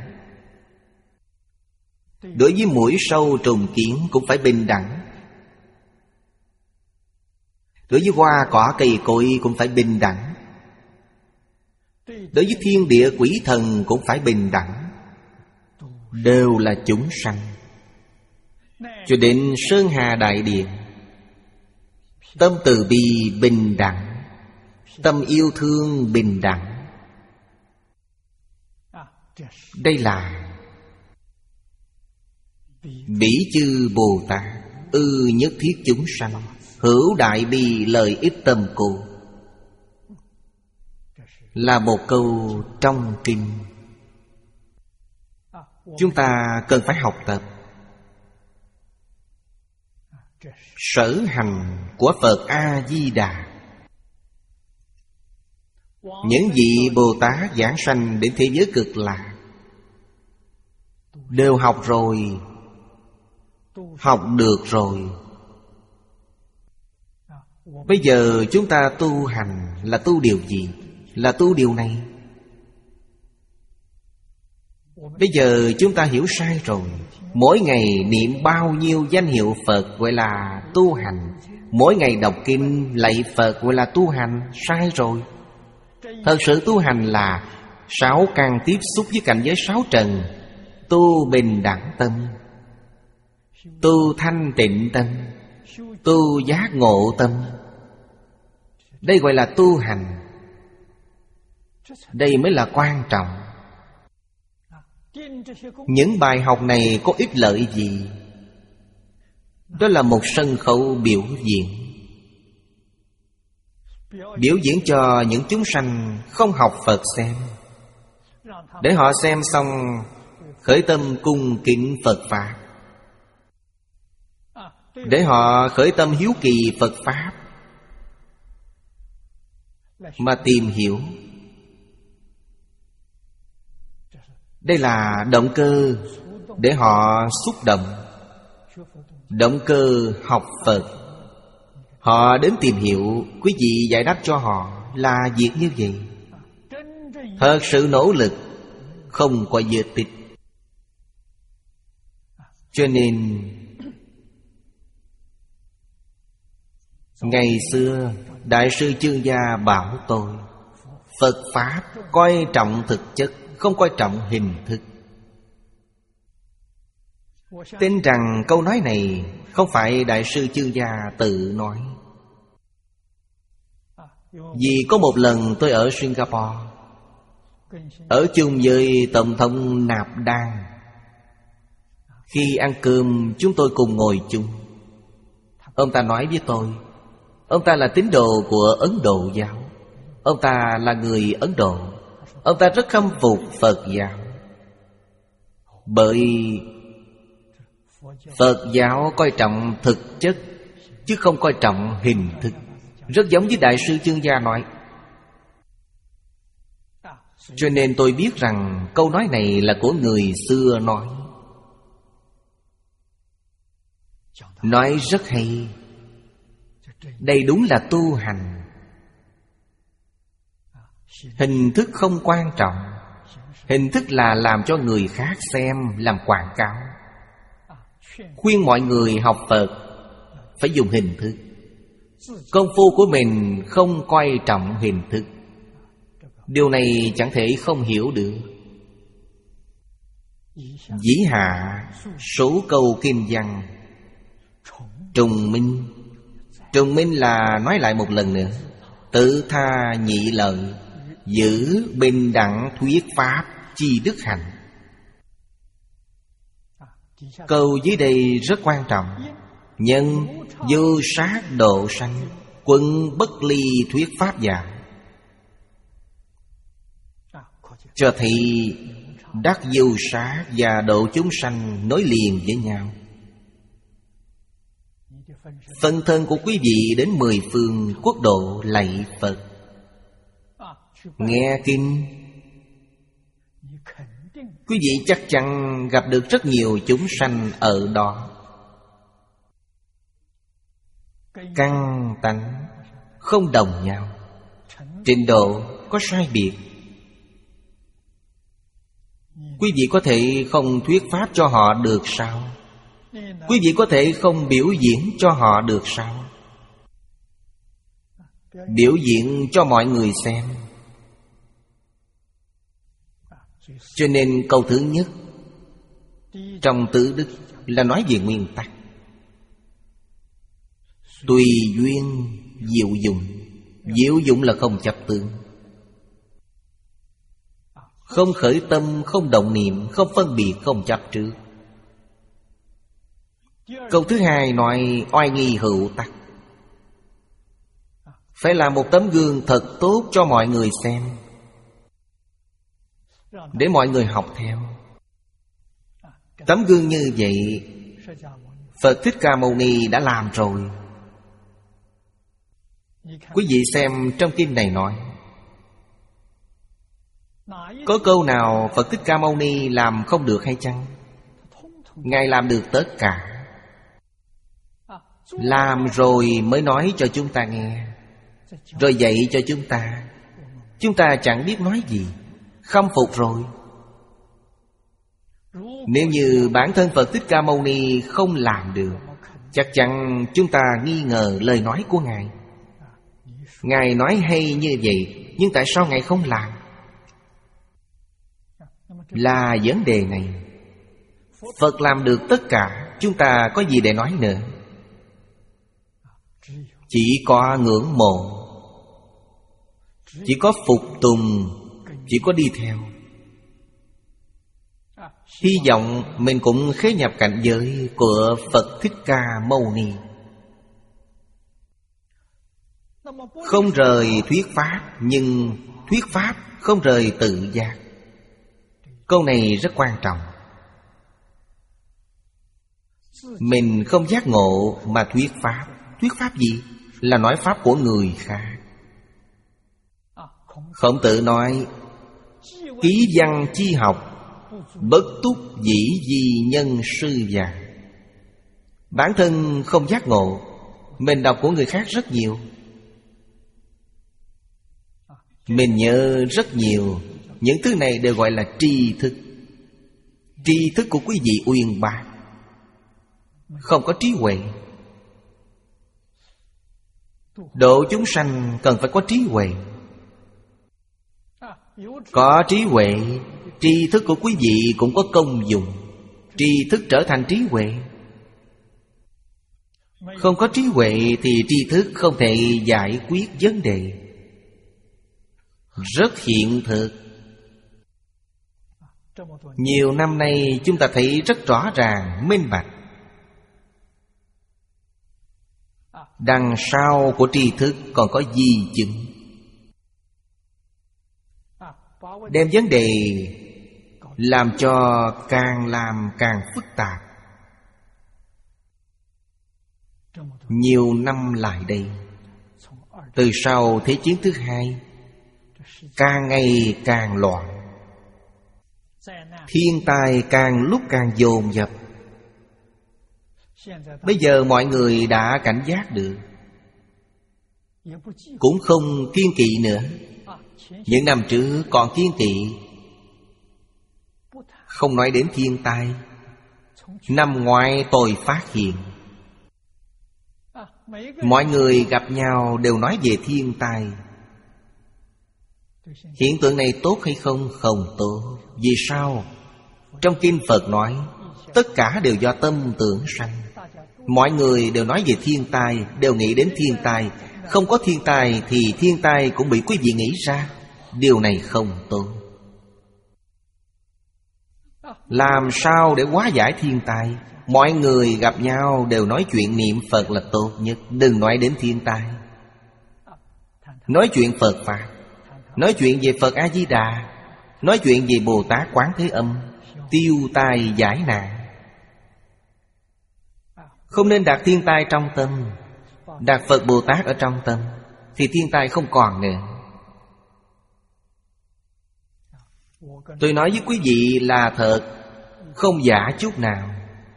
S1: Đối với muỗi sâu trùng kiến cũng phải bình đẳng. Đối với hoa cỏ cây cối cũng phải bình đẳng. Đối với thiên địa quỷ thần cũng phải bình đẳng. Đều là chúng sanh. Cho đến Sơn Hà Đại Điện, tâm từ bi bình đẳng, tâm yêu thương bình đẳng. Đây là bỉ chư Bồ Tát ư nhất thiết chúng sanh, hữu đại bi lợi ích tâm cụ. Là một câu trong kinh. Chúng ta cần phải học tập. Sở hành của Phật A-di-đà. Những vị Bồ Tát giảng sanh đến thế giới Cực Lạc đều học rồi, học được rồi. Bây giờ chúng ta tu hành là tu điều gì? Là tu điều này. Bây giờ chúng ta hiểu sai rồi. Mỗi ngày niệm bao nhiêu danh hiệu Phật gọi là tu hành. Mỗi ngày đọc kinh lạy Phật gọi là tu hành. Sai rồi. Thật sự tu hành là sáu căn tiếp xúc với cảnh giới sáu trần. Tu bình đẳng tâm, tu thanh tịnh tâm, tu giác ngộ tâm. Đây gọi là tu hành. Đây mới là quan trọng. Những bài học này có ích lợi gì? Đó là một sân khấu biểu diễn. Biểu diễn cho những chúng sanh không học Phật xem, để họ xem xong khởi tâm cung kính Phật Pháp, để họ khởi tâm hiếu kỳ Phật Pháp, mà tìm hiểu. Đây là động cơ để họ xúc động. động cơ học Phật. Họ đến tìm hiểu, quý vị giải đáp cho họ là việc như vậy. Thật sự nỗ lực, không có vết tích. Cho nên ngày xưa Đại sư Chương Gia bảo tôi, Phật Pháp coi trọng thực chất, không coi trọng hình thức. Tin rằng câu nói này không phải Đại sư Chương Gia tự nói. Vì có một lần tôi ở Singapore, ở chung với Tổng thống Nạp Đan. Khi ăn cơm chúng tôi cùng ngồi chung. Ông ta nói với tôi, ông ta là tín đồ của Ấn Độ giáo. Ông ta là người Ấn Độ. Ông ta rất khâm phục Phật giáo, bởi Phật giáo coi trọng thực chất, chứ không coi trọng hình thức. Rất giống với Đại sư Chương Gia nói. Cho nên tôi biết rằng câu nói này là của người xưa nói. Nói rất hay. Đây đúng là tu hành. Hình thức không quan trọng. Hình thức là làm cho người khác xem, làm quảng cáo. Khuyên mọi người học Phật phải dùng hình thức. Công phu của mình không coi trọng hình thức. Điều này chẳng thể không hiểu được. Dĩ hạ số câu kim văn trùng minh. Trùng minh là nói lại một lần nữa, tự tha nhị lợi, giữ bình đẳng thuyết pháp chi đức hạnh. Câu dưới đây rất quan trọng. Nhân vô sát độ sanh, quân bất ly thuyết pháp giả. Cho thấy đắc vô sát và độ chúng sanh nối liền với nhau. Phân thân của quý vị đến mười phương quốc độ lạy Phật, nghe kinh, quý vị chắc chắn gặp được rất nhiều chúng sanh ở đó. Căn tánh không đồng nhau, trình độ có sai biệt. Quý vị có thể không thuyết pháp cho họ được sao? Quý vị có thể không biểu diễn cho họ được sao? Biểu diễn cho mọi người xem. Cho nên câu thứ nhất trong tứ đức là nói về nguyên tắc. Tùy duyên diệu dụng. Diệu dụng là không chấp tướng, không khởi tâm, không động niệm, không phân biệt, không chấp trước. Câu thứ hai nói oai nghi hữu tắc. Phải là một tấm gương thật tốt cho mọi người xem, để mọi người học theo. Tấm gương như vậy Phật Thích Ca Mâu Ni đã làm rồi. Quý vị xem trong kinh này nói, có câu nào Phật Thích Ca Mâu Ni làm không được hay chăng? Ngài làm được tất cả. Làm rồi mới nói cho chúng ta nghe, rồi dạy cho chúng ta. Chúng ta chẳng biết nói gì, khâm phục rồi. Nếu như bản thân Phật Thích Ca Mâu Ni không làm được, chắc chắn chúng ta nghi ngờ lời nói của Ngài. Ngài nói hay như vậy, nhưng tại sao Ngài không làm? Là vấn đề này. Phật làm được tất cả, chúng ta có gì để nói nữa? Chỉ có ngưỡng mộ, chỉ có phục tùng, chỉ có đi theo. Hy vọng mình cũng khế nhập cảnh giới của Phật Thích Ca Mâu Ni, không rời thuyết pháp, nhưng thuyết pháp không rời tự giác. Câu này rất quan trọng. Mình không giác ngộ mà thuyết pháp. Thuyết pháp gì? Là nói pháp của người khác. Khổng Tử nói, ký văn chi học, bất túc dĩ di nhân sư già. Bản thân không giác ngộ, mình đọc của người khác rất nhiều, mình nhớ rất nhiều. Những thứ này đều gọi là tri thức. Tri thức của quý vị uyên bác, không có trí huệ. Độ chúng sanh cần phải có trí huệ. Có trí huệ, tri thức của quý vị cũng có công dụng. Tri thức trở thành trí huệ. Không có trí huệ thì tri thức không thể giải quyết vấn đề. Rất hiện thực. Nhiều năm nay chúng ta thấy rất rõ ràng, minh bạch. Đằng sau của tri thức còn có di chứng, đem vấn đề làm cho càng làm càng phức tạp. Nhiều năm lại đây, từ sau Thế chiến thứ hai, càng ngày càng loạn, thiên tai càng lúc càng dồn dập. Bây giờ mọi người đã cảnh giác được, cũng không kiêng kỵ nữa. Những năm trước còn kiêng kỵ, không nói đến thiên tai. Năm ngoái tôi phát hiện, mọi người gặp nhau đều nói về thiên tai. Hiện tượng này tốt hay không? Không tốt. Vì sao? Trong kinh Phật nói, tất cả đều do tâm tưởng sanh. Mọi người đều nói về thiên tai, đều nghĩ đến thiên tai. Không có thiên tai thì thiên tai cũng bị quý vị nghĩ ra. Điều này không tốt. Làm sao để hóa giải thiên tai? Mọi người gặp nhau đều nói chuyện niệm Phật là tốt nhất. Đừng nói đến thiên tai. Nói chuyện Phật Pháp, nói chuyện về Phật A-di-đà, nói chuyện về Bồ Tát Quán Thế Âm, tiêu tai giải nạn. Không nên đặt thiên tai trong tâm. Đặt Phật Bồ Tát ở trong tâm thì thiên tai không còn nữa. Tôi nói với quý vị là thật, không giả chút nào.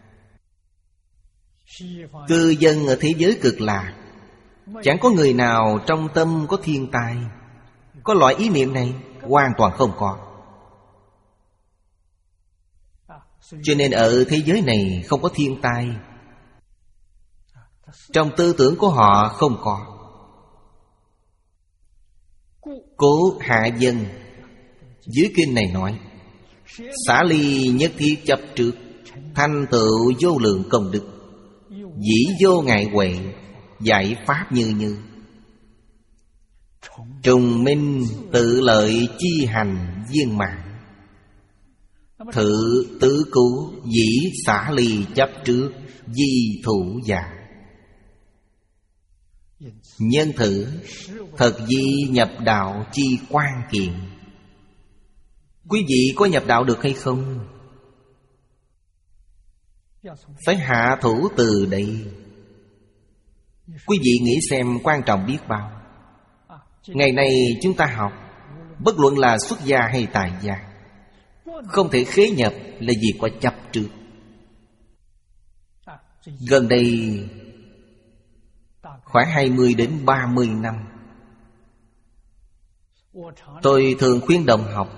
S1: Cư dân ở thế giới cực lạc, chẳng có người nào trong tâm có thiên tai. Có loại ý niệm này hoàn toàn không có. Cho nên ở thế giới này không có thiên tai. Trong tư tưởng của họ không có. Cố Hạ Dân dưới kinh này nói, xả ly nhất thiết chấp trước, thành tựu vô lượng công đức, dĩ vô ngại huệ, giải pháp như như. Trùng minh tự lợi chi hành viên mạng, thử tứ cứu dĩ xả ly chấp trước, di thủ giả. Nhân thử thật di nhập đạo chi quan kiện. Quý vị có nhập đạo được hay không? Phải hạ thủ từ đây. Quý vị nghĩ xem quan trọng biết bao. Ngày nay chúng ta học, bất luận là xuất gia hay tại gia, không thể khế nhập là vì có chấp trước. Gần đây khoảng hai mươi đến ba mươi năm, tôi thường khuyên đồng học,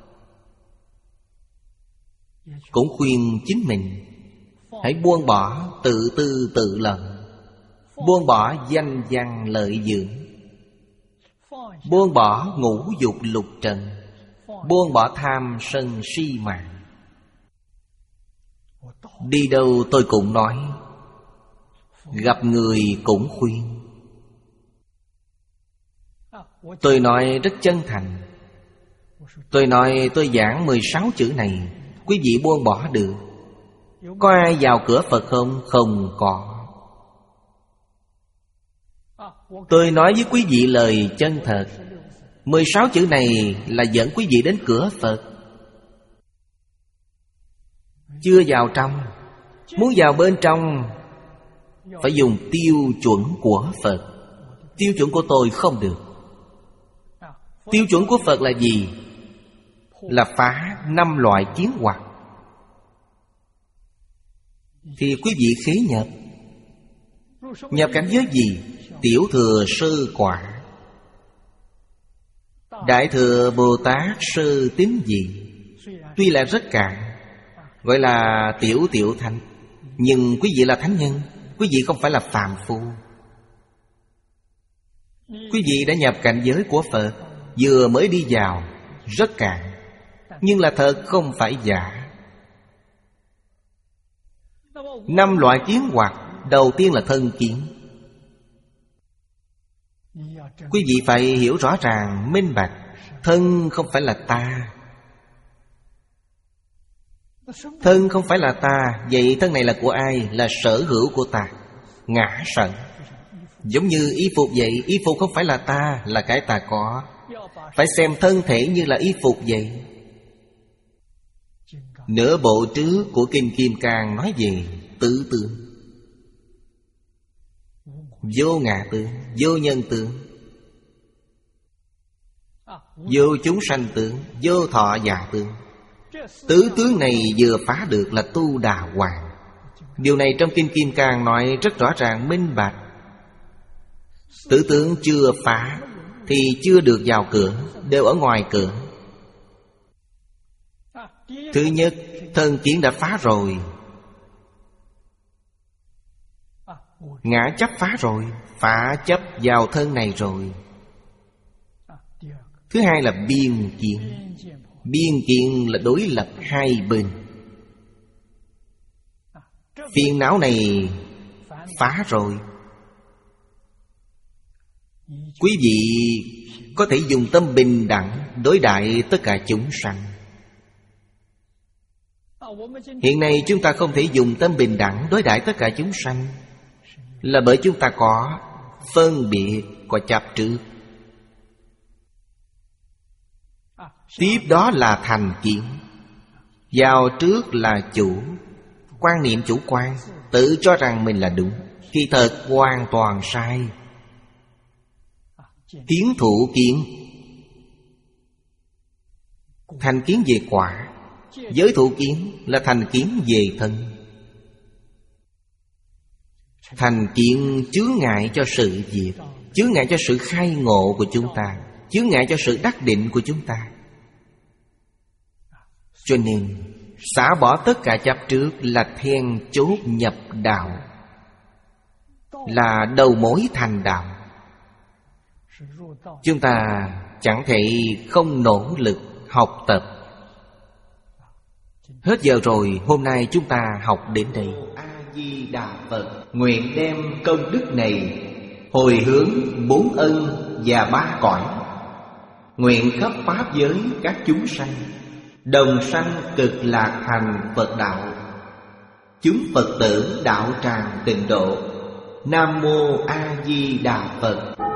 S1: cũng khuyên chính mình, hãy buông bỏ tự tư tự lợi, buông bỏ danh văn lợi dưỡng, buông bỏ ngũ dục lục trần, buông bỏ tham sân si mạng. Đi đâu tôi cũng nói, gặp người cũng khuyên. Tôi nói rất chân thành. Tôi nói tôi giảng mười sáu chữ này, quý vị buông bỏ được. Có ai vào cửa Phật không? Không có. Tôi nói với quý vị lời chân thật. Mười sáu chữ này là dẫn quý vị đến cửa Phật. Chưa vào trong. Muốn vào bên trong phải dùng tiêu chuẩn của Phật. Tiêu chuẩn của tôi không được. Tiêu chuẩn của Phật là gì? Là phá năm loại kiến hoặc. Thì quý vị khế nhập. Nhập cảnh giới gì? Tiểu thừa sơ quả. Đại thừa Bồ Tát sơ tín vị. Tuy là rất cạn, gọi là tiểu tiểu thánh, nhưng quý vị là thánh nhân. Quý vị không phải là phàm phu. Quý vị đã nhập cảnh giới của Phật, vừa mới đi vào, rất cạn, nhưng là thật, không phải giả. Năm loại kiến hoặc, đầu tiên là thân kiến. Quý vị phải hiểu rõ ràng, minh bạch. Thân không phải là ta. Thân không phải là ta. Vậy thân này là của ai? Là sở hữu của ta. Ngã sẩn. Giống như y phục vậy, y phục không phải là ta, là cái ta có. Phải xem thân thể như là y phục vậy. Nửa bộ trước của Kinh Kim Cang nói về tứ tướng: vô ngã tướng, vô nhân tướng, vô chúng sanh tướng, vô thọ giả tướng. Tứ tướng này vừa phá được là tu đà hoàng. Điều này trong Kinh Kim Cang nói rất rõ ràng minh bạch. Tứ tướng chưa phá thì chưa được vào cửa, đều ở ngoài cửa. Thứ nhất, thân kiến đã phá rồi, ngã chấp phá rồi, phá chấp vào thân này rồi. Thứ hai là biên kiến. Biên kiến là đối lập hai bên. Phiền não này phá rồi. Quý vị có thể dùng tâm bình đẳng đối đãi tất cả chúng sanh. Hiện nay chúng ta không thể dùng tâm bình đẳng đối đãi tất cả chúng sanh, là bởi chúng ta có phân biệt, có chấp trước. Tiếp đó là thành kiến. Vào trước là chủ, quan niệm chủ quan, tự cho rằng mình là đúng, khi thật hoàn toàn sai. Kiến thủ kiến. Thành kiến về quả. Giới thủ kiến là thành kiến về thân. Thành kiến chướng ngại cho sự việc, chướng ngại cho sự khai ngộ của chúng ta, chướng ngại cho sự đắc định của chúng ta. Cho nên xả bỏ tất cả chấp trước là then chốt nhập đạo, là đầu mối thành đạo. Chúng ta chẳng thể không nỗ lực học tập. Hết giờ rồi, hôm nay chúng ta học đến đây. A-di-đà Phật, nguyện đem công đức này hồi hướng bốn ân và ba cõi, nguyện khắp pháp giới các chúng sanh đồng sanh cực lạc thành Phật đạo. Chúng Phật tử đạo tràng tịnh độ. Nam mô A Di Đà Phật.